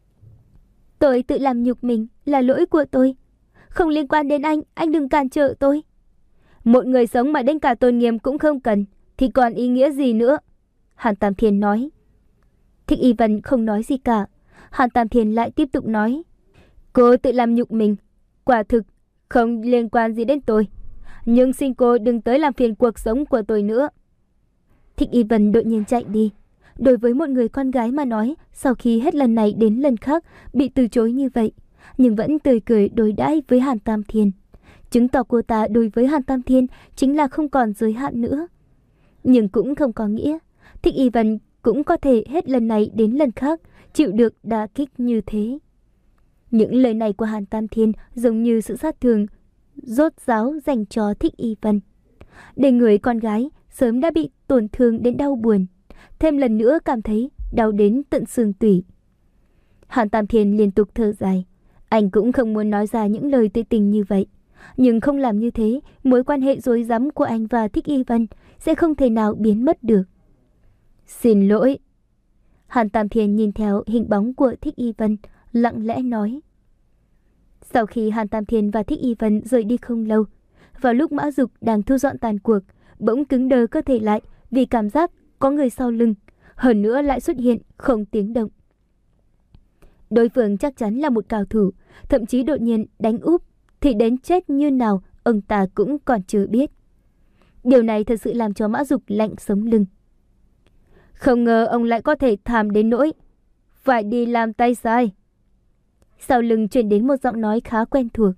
Tôi tự làm nhục mình, là lỗi của tôi. Không liên quan đến anh, anh đừng cản trở tôi. Một người sống mà đến cả tôn nghiêm cũng không cần, thì còn ý nghĩa gì nữa? Hàn Tam Thiên nói. Thích Y Vân không nói gì cả. Hàn Tam Thiên lại tiếp tục nói. Cô tự làm nhục mình, quả thực không liên quan gì đến tôi. Nhưng xin cô đừng tới làm phiền cuộc sống của tôi nữa. Thích Y Vân đột nhiên chạy đi. Đối với một người con gái mà nói, sau khi hết lần này đến lần khác bị từ chối như vậy, nhưng vẫn tươi cười đối đãi với Hàn Tam Thiên, chứng tỏ cô ta đối với Hàn Tam Thiên chính là không còn giới hạn nữa. Nhưng cũng không có nghĩa Thích Y Vân cũng có thể hết lần này đến lần khác chịu được đả kích như thế. Những lời này của Hàn Tam Thiên giống như sự sát thương rốt ráo dành cho Thích Y Vân. Để người con gái sớm đã bị tổn thương đến đau buồn, thêm lần nữa cảm thấy đau đến tận xương tủy. Hàn Tam Thiên liên tục thở dài. Anh cũng không muốn nói ra những lời tươi tình như vậy, nhưng không làm như thế, mối quan hệ rối rắm của anh và Thích Y Vân sẽ không thể nào biến mất được. Xin lỗi. Hàn Tam Thiên nhìn theo hình bóng của Thích Y Vân, lặng lẽ nói. Sau khi Hàn Tam Thiên và Thích Y Vân rời đi không lâu, vào lúc Mã Dục đang thu dọn tàn cuộc, bỗng cứng đờ cơ thể lại vì cảm giác có người sau lưng, hơn nữa lại xuất hiện không tiếng động. Đối phương chắc chắn là một cao thủ, thậm chí đột nhiên đánh úp thì đến chết như nào ông ta cũng còn chưa biết. Điều này thật sự làm cho Mã Dục lạnh sống lưng. Không ngờ ông lại có thể thảm đến nỗi phải đi làm tay sai. Sau lưng truyền đến một giọng nói khá quen thuộc.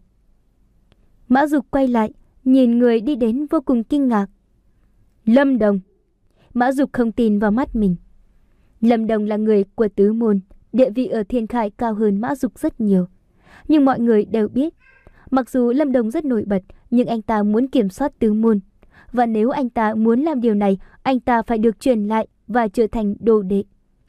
Mã Dục quay lại, nhìn người đi đến vô cùng kinh ngạc. Lâm Đồng. Mã Dục không tin vào mắt mình. Lâm Đồng là người của tứ môn, địa vị ở Thiên Khải cao hơn Mã Dục rất nhiều. Nhưng mọi người đều biết, mặc dù Lâm Đồng rất nổi bật, nhưng anh ta muốn kiểm soát tứ môn. Và nếu anh ta muốn làm điều này, anh ta phải được truyền lại và trở thành đồ đệ.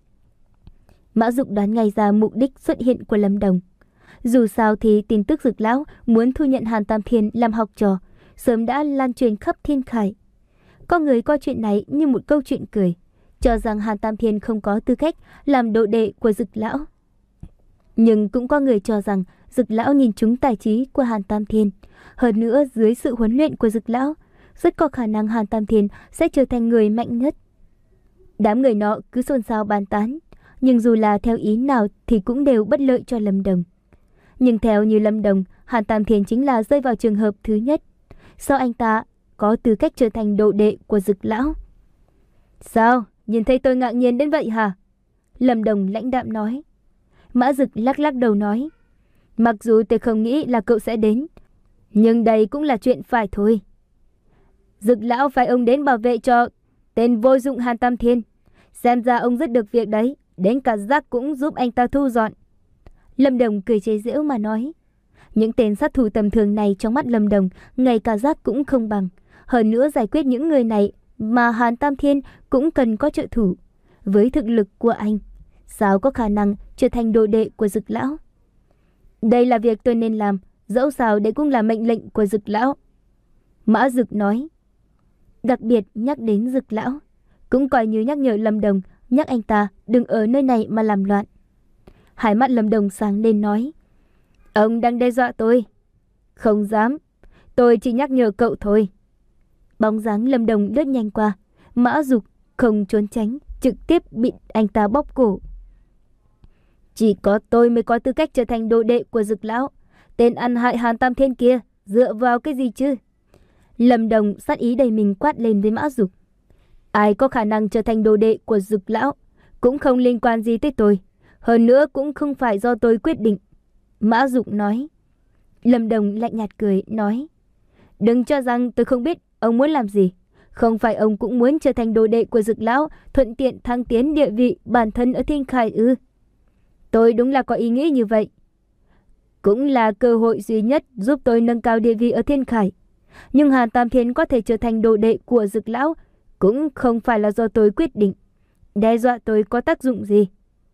Mã Dục đoán ngay ra mục đích xuất hiện của Lâm Đồng. Dù sao thì tin tức Dực lão muốn thu nhận Hàn Tam Thiên làm học trò sớm đã lan truyền khắp Thiên Khải. Có người coi chuyện này như một câu chuyện cười, cho rằng Hàn Tam Thiên không có tư cách làm đồ đệ của Dực lão. Nhưng cũng có người cho rằng Dực lão nhìn trúng tài trí của Hàn Tam Thiên. Hơn nữa, dưới sự huấn luyện của Dực lão, rất có khả năng Hàn Tam Thiên sẽ trở thành người mạnh nhất. Đám người nọ cứ xôn xao bàn tán, nhưng dù là theo ý nào thì cũng đều bất lợi cho Lâm Đồng. Nhưng theo như Lâm Đồng, Hàn Tam Thiên chính là rơi vào trường hợp thứ nhất. Sao anh ta có tư cách trở thành đồ đệ của Dực lão? Sao? Nhìn thấy tôi ngạc nhiên đến vậy hả? Lâm Đồng lãnh đạm nói. Mã Dực lắc lắc đầu nói. Mặc dù tôi không nghĩ là cậu sẽ đến, nhưng đây cũng là chuyện phải thôi. Dực lão phải ông đến bảo vệ cho tên vô dụng Hàn Tam Thiên. Xem ra ông rất được việc đấy, đến cả rác cũng giúp anh ta thu dọn. Lâm Đồng cười chế giễu mà nói. Những tên sát thủ tầm thường này trong mắt Lâm Đồng, ngay cả rác cũng không bằng. Hơn nữa giải quyết những người này mà Hàn Tam Thiên cũng cần có trợ thủ. Với thực lực của anh, sao có khả năng trở thành đồ đệ của Dực lão? Đây là việc tôi nên làm, dẫu sao đây cũng là mệnh lệnh của Dực lão. Mã Dực nói. Đặc biệt nhắc đến Dực lão, cũng coi như nhắc nhở Lâm Đồng, nhắc anh ta đừng ở nơi này mà làm loạn. Hai mắt Lâm Đồng sáng lên nói. Ông đang đe dọa tôi? Không dám, tôi chỉ nhắc nhở cậu thôi. Bóng dáng Lâm Đồng lướt nhanh qua, Mã Dục không trốn tránh, trực tiếp bị anh ta bóp cổ. Chỉ có tôi mới có tư cách trở thành đồ đệ của Dực lão. Tên ăn hại Hàn Tam Thiên kia dựa vào cái gì chứ? Lâm Đồng sát ý đầy mình quát lên với Mã Dục. Ai có khả năng trở thành đồ đệ của Dực lão cũng không liên quan gì tới tôi. Hơn nữa cũng không phải do tôi quyết định. Mã Dục nói. Lâm Đồng lạnh nhạt cười, nói. Đừng cho rằng tôi không biết ông muốn làm gì. Không phải ông cũng muốn trở thành đồ đệ của Dực lão, thuận tiện thăng tiến địa vị bản thân ở Thiên Khải ư? Tôi đúng là có ý nghĩ như vậy. Cũng là cơ hội duy nhất giúp tôi nâng cao địa vị ở Thiên Khải. Nhưng Hàn Tam Thiên có thể trở thành đồ đệ của Dực lão cũng không phải là do tôi quyết định. Đe dọa tôi có tác dụng gì?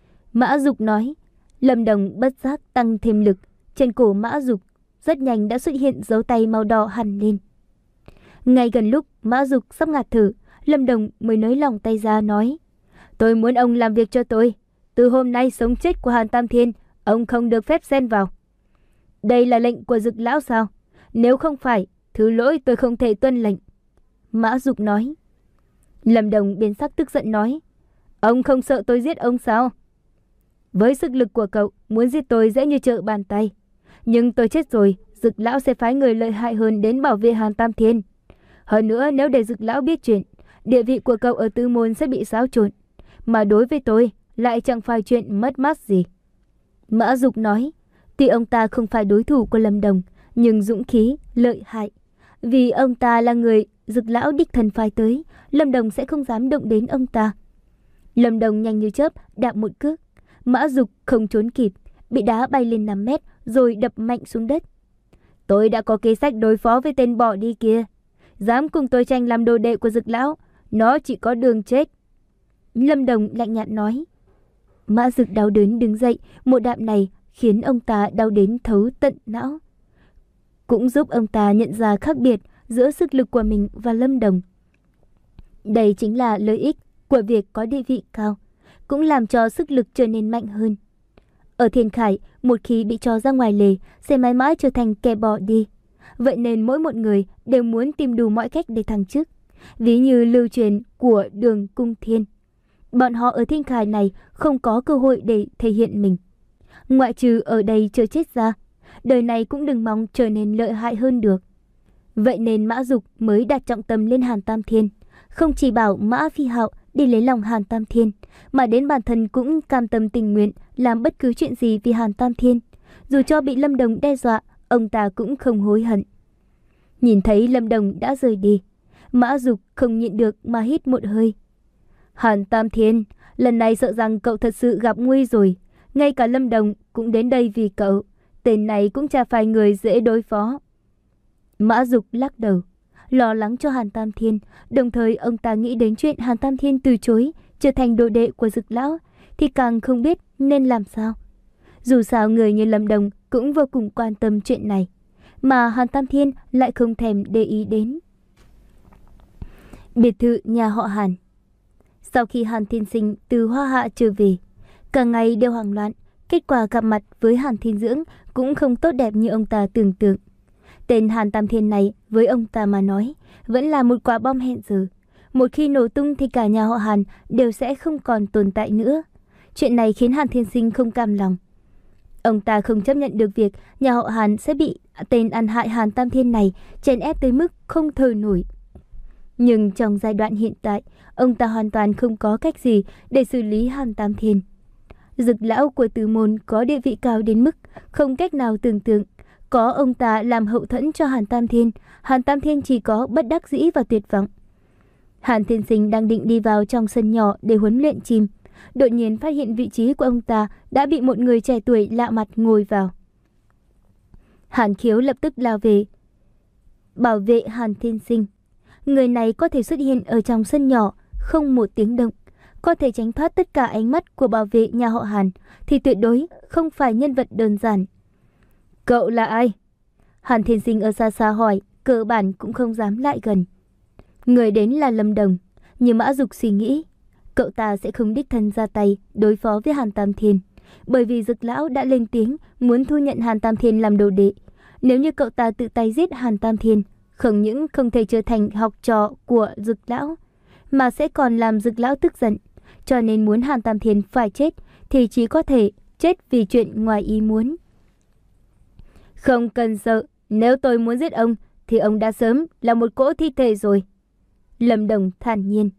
Mã Dục nói. Lâm Đồng bất giác tăng thêm lực. Trên cổ Mã Dục rất nhanh đã xuất hiện dấu tay màu đỏ hằn lên. Ngay gần lúc Mã Dục sắp ngạt thở, Lâm Đồng mới nới lỏng tay ra nói. Tôi muốn ông làm việc cho tôi. Từ hôm nay sống chết của Hàn Tam Thiên, ông không được phép xen vào. Đây là lệnh của Dực lão sao? Nếu không phải, thứ lỗi tôi không thể tuân lệnh. Mã Dục nói. Lâm Đồng biến sắc tức giận nói. Ông không sợ tôi giết ông sao? Với sức lực của cậu, muốn giết tôi dễ như trở bàn tay. Nhưng tôi chết rồi, Dực lão sẽ phái người lợi hại hơn đến bảo vệ Hàn Tam Thiên. Hơn nữa, nếu để Dực lão biết chuyện, địa vị của cậu ở Tư môn sẽ bị xáo trộn. Mà đối với tôi, lại chẳng phải chuyện mất mát gì. Mã Dục nói. Tuy ông ta không phải đối thủ của Lâm Đồng, nhưng dũng khí, lợi hại. Vì ông ta là người Dực lão đích thân phái tới, Lâm Đồng sẽ không dám động đến ông ta. Lâm Đồng nhanh như chớp đạp một cước. Mã Dục không trốn kịp, bị đá bay lên năm mét rồi đập mạnh xuống đất. Tôi đã có kế sách đối phó với tên bỏ đi kia. Dám cùng tôi tranh làm đồ đệ của Dực lão, nó chỉ có đường chết. Lâm Đồng lạnh nhạt nói. Mã Dực đau đớn đứng dậy, một đạp này khiến ông ta đau đến thấu tận não. Cũng giúp ông ta nhận ra khác biệt giữa sức lực của mình và Lâm Đồng. Đây chính là lợi ích của việc có địa vị cao, cũng làm cho sức lực trở nên mạnh hơn. Ở Thiên Khải, một khi bị cho ra ngoài lề, sẽ mãi mãi trở thành kẻ bỏ đi. Vậy nên mỗi một người đều muốn tìm đủ mọi cách để thăng chức. Ví như lưu truyền của Đường Cung Thiên. Bọn họ ở Thiên Khải này không có cơ hội để thể hiện mình. Ngoại trừ ở đây chờ chết ra, đời này cũng đừng mong trở nên lợi hại hơn được. Vậy nên Mã Dục mới đặt trọng tâm lên Hàn Tam Thiên. Không chỉ bảo Mã Phi Hạo đi lấy lòng Hàn Tam Thiên, mà đến bản thân cũng cam tâm tình nguyện làm bất cứ chuyện gì vì Hàn Tam Thiên. Dù cho bị Lâm Đồng đe dọa, ông ta cũng không hối hận. Nhìn thấy Lâm Đồng đã rời đi, Mã Dục không nhịn được mà hít một hơi. Hàn Tam Thiên, lần này sợ rằng cậu thật sự gặp nguy rồi. Ngay cả Lâm Đồng cũng đến đây vì cậu. Tên này cũng chả phải người dễ đối phó. Mã Dục lắc đầu, lo lắng cho Hàn Tam Thiên. Đồng thời ông ta nghĩ đến chuyện Hàn Tam Thiên từ chối trở thành đồ đệ của Dực lão, thì càng không biết nên làm sao. Dù sao người như Lâm Đồng cũng vô cùng quan tâm chuyện này, mà Hàn Tam Thiên lại không thèm để ý đến. Biệt thự nhà họ Hàn. Sau khi Hàn Thiên Sinh từ Hoa Hạ trở về, cả ngày đều hoảng loạn. Kết quả gặp mặt với Hàn Thiên Dưỡng cũng không tốt đẹp như ông ta tưởng tượng. Tên Hàn Tam Thiên này với ông ta mà nói vẫn là một quả bom hẹn giờ. Một khi nổ tung thì cả nhà họ Hàn đều sẽ không còn tồn tại nữa. Chuyện này khiến Hàn Thiên Sinh không cam lòng. Ông ta không chấp nhận được việc nhà họ Hàn sẽ bị tên ăn hại Hàn Tam Thiên này chèn ép tới mức không thở nổi. Nhưng trong giai đoạn hiện tại, ông ta hoàn toàn không có cách gì để xử lý Hàn Tam Thiên. Dực lão của Từ Môn có địa vị cao đến mức không cách nào tưởng tượng. Có ông ta làm hậu thuẫn cho Hàn Tam Thiên, Hàn Tam Thiên chỉ có bất đắc dĩ và tuyệt vọng. Hàn Thiên Sinh đang định đi vào trong sân nhỏ để huấn luyện chim, đột nhiên phát hiện vị trí của ông ta đã bị một người trẻ tuổi lạ mặt ngồi vào. Hàn Khiếu lập tức lao về bảo vệ Hàn Thiên Sinh. Người này có thể xuất hiện ở trong sân nhỏ không một tiếng động, có thể tránh thoát tất cả ánh mắt của bảo vệ nhà họ Hàn, thì tuyệt đối không phải nhân vật đơn giản. Cậu là ai? Hàn Thiên Sinh ở xa xa hỏi, cơ bản cũng không dám lại gần. Người đến là Lâm Đồng. Như Mã Dục suy nghĩ, cậu ta sẽ không đích thân ra tay đối phó với Hàn Tam Thiên, bởi vì Dực lão đã lên tiếng muốn thu nhận Hàn Tam Thiên làm đồ đệ. Nếu như cậu ta tự tay giết Hàn Tam Thiên, không những không thể trở thành học trò của Dực lão, mà sẽ còn làm Dực lão tức giận. Cho nên muốn Hàn Tam Thiên phải chết thì chỉ có thể chết vì chuyện ngoài ý muốn. Không cần sợ, nếu tôi muốn giết ông thì ông đã sớm là một cỗ thi thể rồi. Lâm Đồng thản nhiên.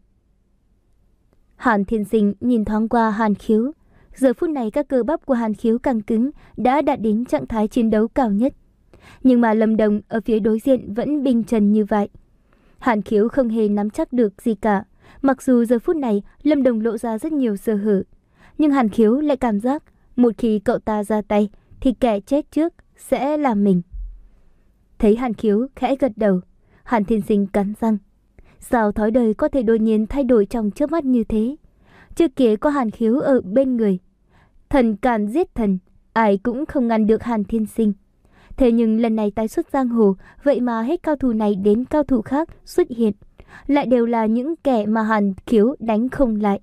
Hàn Thiên Sinh nhìn thoáng qua Hàn Khiếu. Giờ phút này các cơ bắp của Hàn Khiếu căng cứng, đã đạt đến trạng thái chiến đấu cao nhất. Nhưng mà Lâm Đồng ở phía đối diện vẫn bình trần như vậy. Hàn Khiếu không hề nắm chắc được gì cả. Mặc dù giờ phút này Lâm Đồng lộ ra rất nhiều sơ hở, nhưng Hàn Khiếu lại cảm giác một khi cậu ta ra tay thì kẻ chết trước sẽ là mình. Thấy Hàn Khiếu khẽ gật đầu, Hàn Thiên Sinh cắn răng. Sao thói đời có thể đột nhiên thay đổi trong chớp mắt như thế? Trước kia có Hàn Khiếu ở bên người, thần càn giết thần, ai cũng không ngăn được Hàn Thiên Sinh. Thế nhưng lần này tái xuất giang hồ, vậy mà hết cao thủ này đến cao thủ khác xuất hiện, lại đều là những kẻ mà Hàn Khiếu đánh không lại.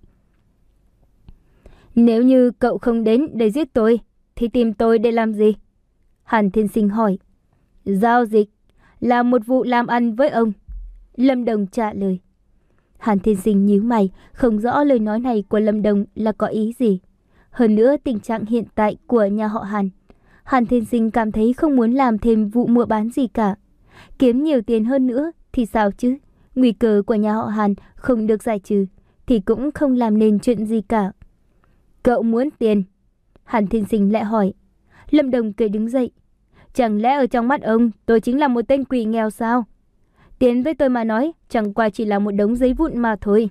Nếu như cậu không đến để giết tôi, thì tìm tôi để làm gì? Hàn Thiên Sinh hỏi. Giao dịch, là một vụ làm ăn với ông. Lâm Đồng trả lời. Hàn Thiên Sinh nhíu mày, không rõ lời nói này của Lâm Đồng là có ý gì. Hơn nữa tình trạng hiện tại của nhà họ Hàn, Hàn Thiên Sinh cảm thấy không muốn làm thêm vụ mua bán gì cả. Kiếm nhiều tiền hơn nữa thì sao chứ? Nguy cơ của nhà họ Hàn không được giải trừ thì cũng không làm nên chuyện gì cả. Cậu muốn tiền? Hàn Thiên Sinh lại hỏi. Lâm Đồng cười đứng dậy. Chẳng lẽ ở trong mắt ông tôi chính là một tên quỷ nghèo sao? Tiền với tôi mà nói chẳng qua chỉ là một đống giấy vụn mà thôi.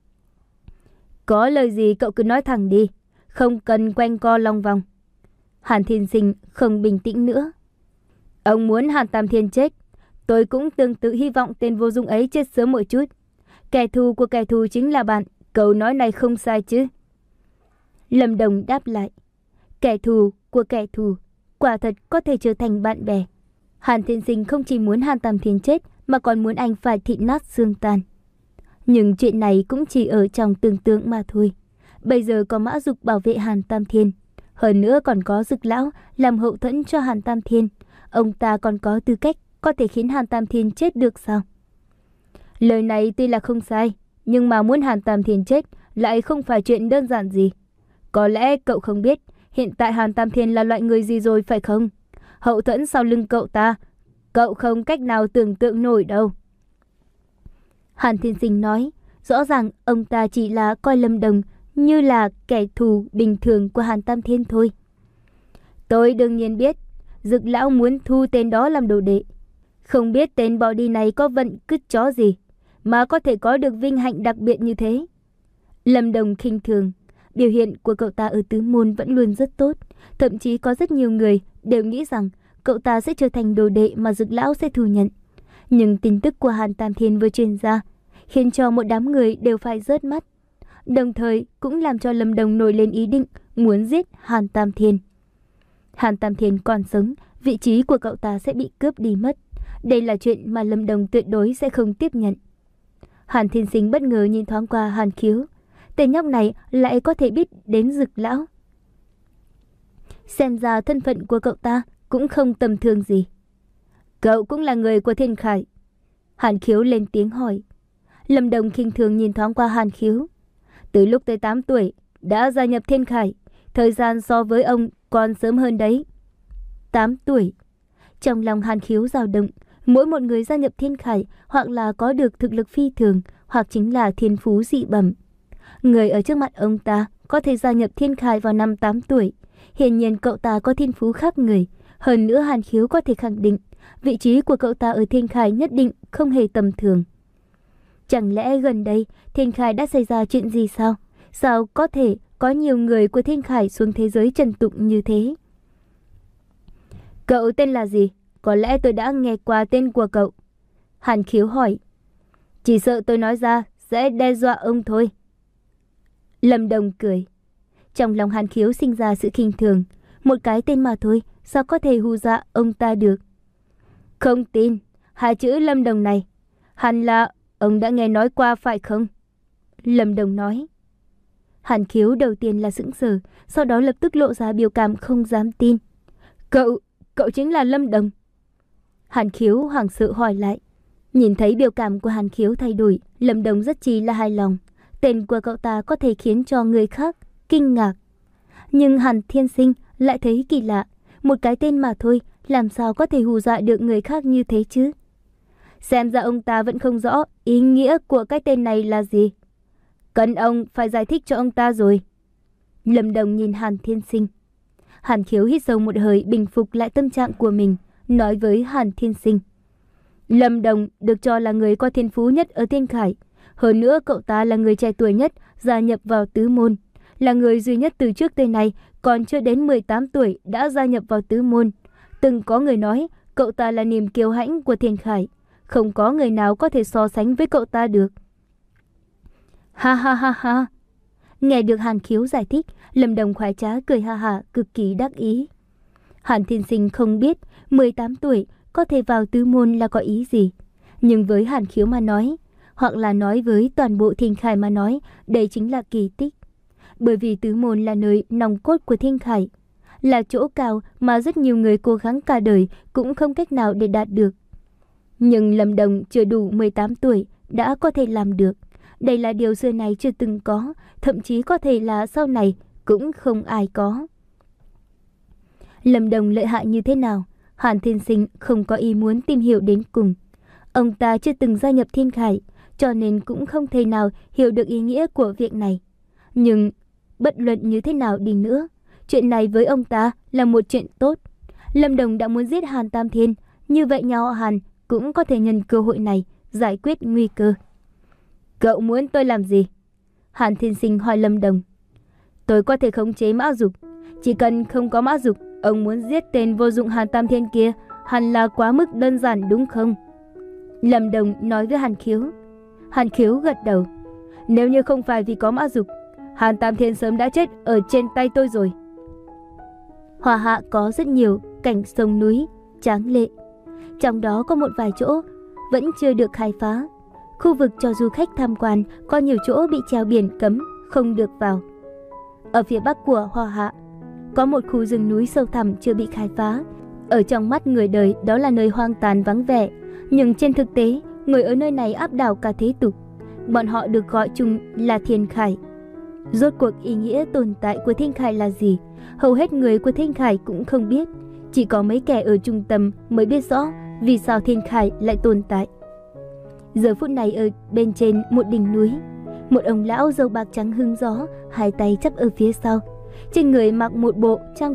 Có lời gì cậu cứ nói thẳng đi, không cần quanh co long vòng. Hàn Thiên Sinh không bình tĩnh nữa. Ông muốn Hàn Tam Thiên chết, tôi cũng tương tự hy vọng tên vô dụng ấy chết sớm một chút. Kẻ thù của kẻ thù chính là bạn, câu nói này không sai chứ? Lâm Đồng đáp lại. Kẻ thù của kẻ thù quả thật có thể trở thành bạn bè. Hàn Thiên Sinh không chỉ muốn Hàn Tam Thiên chết, mà còn muốn anh phải thịt nát xương tan. Nhưng chuyện này cũng chỉ ở trong tưởng tượng mà thôi. Bây giờ có Mã Dục bảo vệ Hàn Tam Thiên, hơn nữa còn có Dực lão làm hậu thuẫn cho Hàn Tam Thiên. Ông ta còn có tư cách có thể khiến Hàn Tam Thiên chết được sao? Lời này tuy là không sai, nhưng mà muốn Hàn Tam Thiên chết lại không phải chuyện đơn giản gì. Có lẽ cậu không biết hiện tại Hàn Tam Thiên là loại người gì rồi phải không? Hậu thuẫn sau lưng cậu ta, cậu không cách nào tưởng tượng nổi đâu. Hàn Thiên Sinh nói, rõ ràng ông ta chỉ là coi Lâm Đồng như là kẻ thù bình thường của Hàn Tam Thiên thôi. Tôi đương nhiên biết, Dực lão muốn thu tên đó làm đồ đệ. Không biết tên bỏ đi này có vận cứt chó gì mà có thể có được vinh hạnh đặc biệt như thế. Lâm Đồng khinh thường, biểu hiện của cậu ta ở tứ môn vẫn luôn rất tốt, thậm chí có rất nhiều người đều nghĩ rằng cậu ta sẽ trở thành đồ đệ mà Dực lão sẽ thu nhận. Nhưng tin tức của Hàn Tam Thiên vừa truyền ra, khiến cho một đám người đều phải rớt mắt, đồng thời cũng làm cho Lâm Đồng nổi lên ý định muốn giết Hàn Tam Thiên. Hàn Tam Thiên còn sống, vị trí của cậu ta sẽ bị cướp đi mất. Đây là chuyện mà Lâm Đồng tuyệt đối sẽ không tiếp nhận. Hàn Thiên Sinh bất ngờ nhìn thoáng qua Hàn Khiếu. Tên nhóc này lại có thể biết đến Dực lão. Xem ra thân phận của cậu ta cũng không tầm thường gì. Cậu cũng là người của Thiên Khải? Hàn Khiếu lên tiếng hỏi. Lâm Đồng khinh thường nhìn thoáng qua Hàn Khiếu. Từ lúc tới tám tuổi đã gia nhập Thiên Khải, thời gian so với ông còn sớm hơn đấy. tám tuổi. Trong lòng Hàn Khiếu dao động, mỗi một người gia nhập Thiên Khải hoặc là có được thực lực phi thường, hoặc chính là thiên phú dị bẩm. Người ở trước mặt ông ta có thể gia nhập Thiên Khải vào năm tám tuổi. Hiển nhiên cậu ta có thiên phú khác người. Hơn nữa Hàn Khiếu có thể khẳng định vị trí của cậu ta ở Thiên Khải nhất định không hề tầm thường. Chẳng lẽ gần đây Thiên Khải đã xảy ra chuyện gì sao? Sao có thể có nhiều người của Thiên Khải xuống thế giới trần tục như thế? Cậu tên là gì? Có lẽ tôi đã nghe qua tên của cậu. Hàn Khiếu hỏi. Chỉ sợ tôi nói ra sẽ đe dọa ông thôi. Lâm Đồng cười. Trong lòng Hàn Khiếu sinh ra sự khinh thường. Một cái tên mà thôi, sao có thể hù dọa ông ta được? Không tin. Hai chữ Lâm Đồng này hẳn là ông đã nghe nói qua phải không? Lâm Đồng nói. Hàn Khiếu đầu tiên là sững sờ, sau đó lập tức lộ ra biểu cảm không dám tin. Cậu, cậu chính là Lâm Đồng? Hàn Khiếu hoảng sợ hỏi lại. Nhìn thấy biểu cảm của Hàn Khiếu thay đổi, Lâm Đồng rất chi là hài lòng. Tên của cậu ta có thể khiến cho người khác kinh ngạc. Nhưng Hàn Thiên Sinh lại thấy kỳ lạ. Một cái tên mà thôi, làm sao có thể hù dọa được người khác như thế chứ? Xem ra ông ta vẫn không rõ ý nghĩa của cái tên này là gì. Cần ông phải giải thích cho ông ta rồi. Lâm Đồng nhìn Hàn Thiên Sinh. Hàn Khiếu hít sâu một hơi, bình phục lại tâm trạng của mình, nói với Hàn Thiên Sinh. Lâm Đồng được cho là người có thiên phú nhất ở Thiên Khải. Hơn nữa cậu ta là người trẻ tuổi nhất gia nhập vào tứ môn. Là người duy nhất từ trước tới nay còn chưa đến mười tám tuổi đã gia nhập vào tứ môn. Từng có người nói cậu ta là niềm kiêu hãnh của Thiên Khải. Không có người nào có thể so sánh với cậu ta được. Ha ha ha ha. Nghe được Hàn Khiếu giải thích, Lâm Đồng khoái trá cười ha ha, cực kỳ đắc ý. Hàn Thiên Sinh không biết mười tám tuổi có thể vào tứ môn là có ý gì. Nhưng với Hàn Khiếu mà nói, hoặc là nói với toàn bộ Thiên Khải mà nói, đây chính là kỳ tích. Bởi vì tứ môn là nơi nòng cốt của Thiên Khải, là chỗ cao mà rất nhiều người cố gắng cả đời cũng không cách nào để đạt được. Nhưng Lâm Đồng chưa đủ mười tám tuổi đã có thể làm được. Đây là điều xưa này chưa từng có, thậm chí có thể là sau này cũng không ai có. Lâm Đồng lợi hại như thế nào? Hàn Thiên Sinh không có ý muốn tìm hiểu đến cùng. Ông ta chưa từng gia nhập Thiên Khải, cho nên cũng không thể nào hiểu được ý nghĩa của việc này. Nhưng bất luận như thế nào đi nữa, chuyện này với ông ta là một chuyện tốt. Lâm Đồng đã muốn giết Hàn Tam Thiên, như vậy nhà họ Hàn cũng có thể nhân cơ hội này giải quyết nguy cơ. Cậu muốn tôi làm gì? Hàn Thiên Sinh hỏi Lâm Đồng. Tôi có thể khống chế mã dục. Chỉ cần không có mã dục, ông muốn giết tên vô dụng Hàn Tam Thiên kia hẳn là quá mức đơn giản đúng không? Lâm Đồng nói với Hàn Khiếu. Hàn Khiếu gật đầu. Nếu như không phải vì có mã dục, Hàn Tam Thiên sớm đã chết ở trên tay tôi rồi. Hoa Hạ có rất nhiều cảnh sông núi tráng lệ. Trong đó có một vài chỗ vẫn chưa được khai phá. Khu vực cho du khách tham quan có nhiều chỗ bị treo biển cấm không được vào. Ở phía bắc của Hoa Hạ có một khu rừng núi sâu thẳm chưa bị khai phá. Ở trong mắt người đời đó là nơi hoang tàn vắng vẻ, nhưng trên thực tế người ở nơi này áp đảo cả thế tục. Bọn họ được gọi chung là Thiên Khải. Rốt cuộc ý nghĩa tồn tại của Thiên Khải là gì? Hầu hết người của Thiên Khải cũng không biết. Chỉ có mấy kẻ ở trung tâm mới biết rõ vì sao Thiên Khải lại tồn tại. Giờ phút này ở bên trên một đỉnh núi, một ông lão râu bạc trắng hưng gió, hai tay chắp ở phía sau. Trên người mặc một bộ trang phục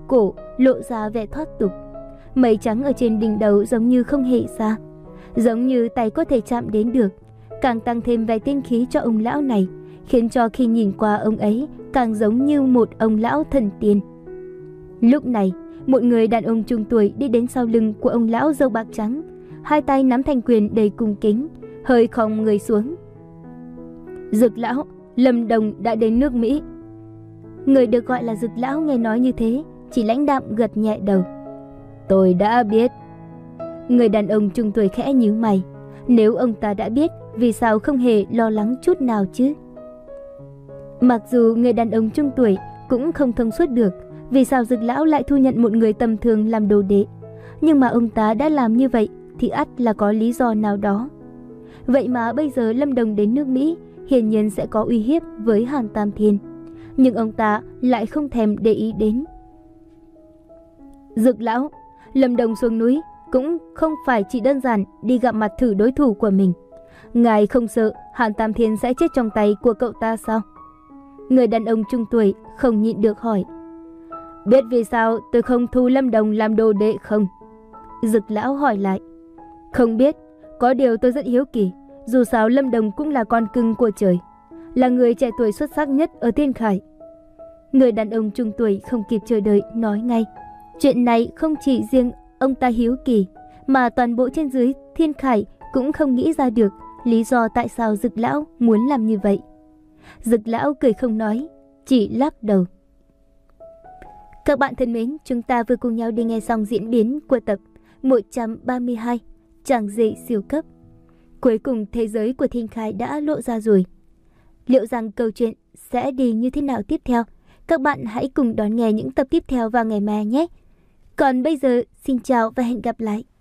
cổ lộ ra vẻ thoát tục. Mây trắng ở trên đỉnh đầu giống như không hề xa, giống như tay có thể chạm đến được, càng tăng thêm vẻ tiên khí cho ông lão này, khiến cho khi nhìn qua ông ấy càng giống như một ông lão thần tiên. Lúc này, một người đàn ông trung tuổi đi đến sau lưng của ông lão râu bạc trắng, hai tay nắm thành quyền đầy cung kính, hơi khom người xuống. Dực lão, Lâm Đồng đã đến nước Mỹ. Người được gọi là Dực lão nghe nói như thế, chỉ lãnh đạm gật nhẹ đầu. Tôi đã biết. Người đàn ông trung tuổi khẽ nhíu mày. Nếu ông ta đã biết, vì sao không hề lo lắng chút nào chứ? Mặc dù người đàn ông trung tuổi cũng không thông suốt được vì sao Dực lão lại thu nhận một người tầm thường làm đồ đệ, nhưng mà ông ta đã làm như vậy thì ắt là có lý do nào đó. Vậy mà bây giờ Lâm Đồng đến nước Mỹ hiển nhiên sẽ có uy hiếp với Hàn Tam Thiên, nhưng ông ta lại không thèm để ý đến. Dực lão, Lâm Đồng xuống núi cũng không phải chỉ đơn giản đi gặp mặt thử đối thủ của mình. Ngài không sợ Hàn Tam Thiên sẽ chết trong tay của cậu ta sao? Người đàn ông trung tuổi không nhịn được hỏi. Biết vì sao tôi không thu Lâm Đồng làm đồ đệ không? Dực lão hỏi lại. Không biết, có điều tôi rất hiếu kỳ. Dù sao Lâm Đồng cũng là con cưng của trời, là người trẻ tuổi xuất sắc nhất ở Thiên Khải. Người đàn ông trung tuổi không kịp chờ đợi nói ngay. Chuyện này không chỉ riêng ông ta hiếu kỳ, mà toàn bộ trên dưới Thiên Khải cũng không nghĩ ra được lý do tại sao Dực lão muốn làm như vậy. Dực lão cười không nói, chỉ lắc đầu. Các bạn thân mến, chúng ta vừa cùng nhau đi nghe xong diễn biến của tập một trăm ba mươi hai, Chàng rể siêu cấp. Cuối cùng thế giới của Thiên Khải đã lộ ra rồi. Liệu rằng câu chuyện sẽ đi như thế nào tiếp theo? Các bạn hãy cùng đón nghe những tập tiếp theo vào ngày mai nhé. Còn bây giờ, xin chào và hẹn gặp lại.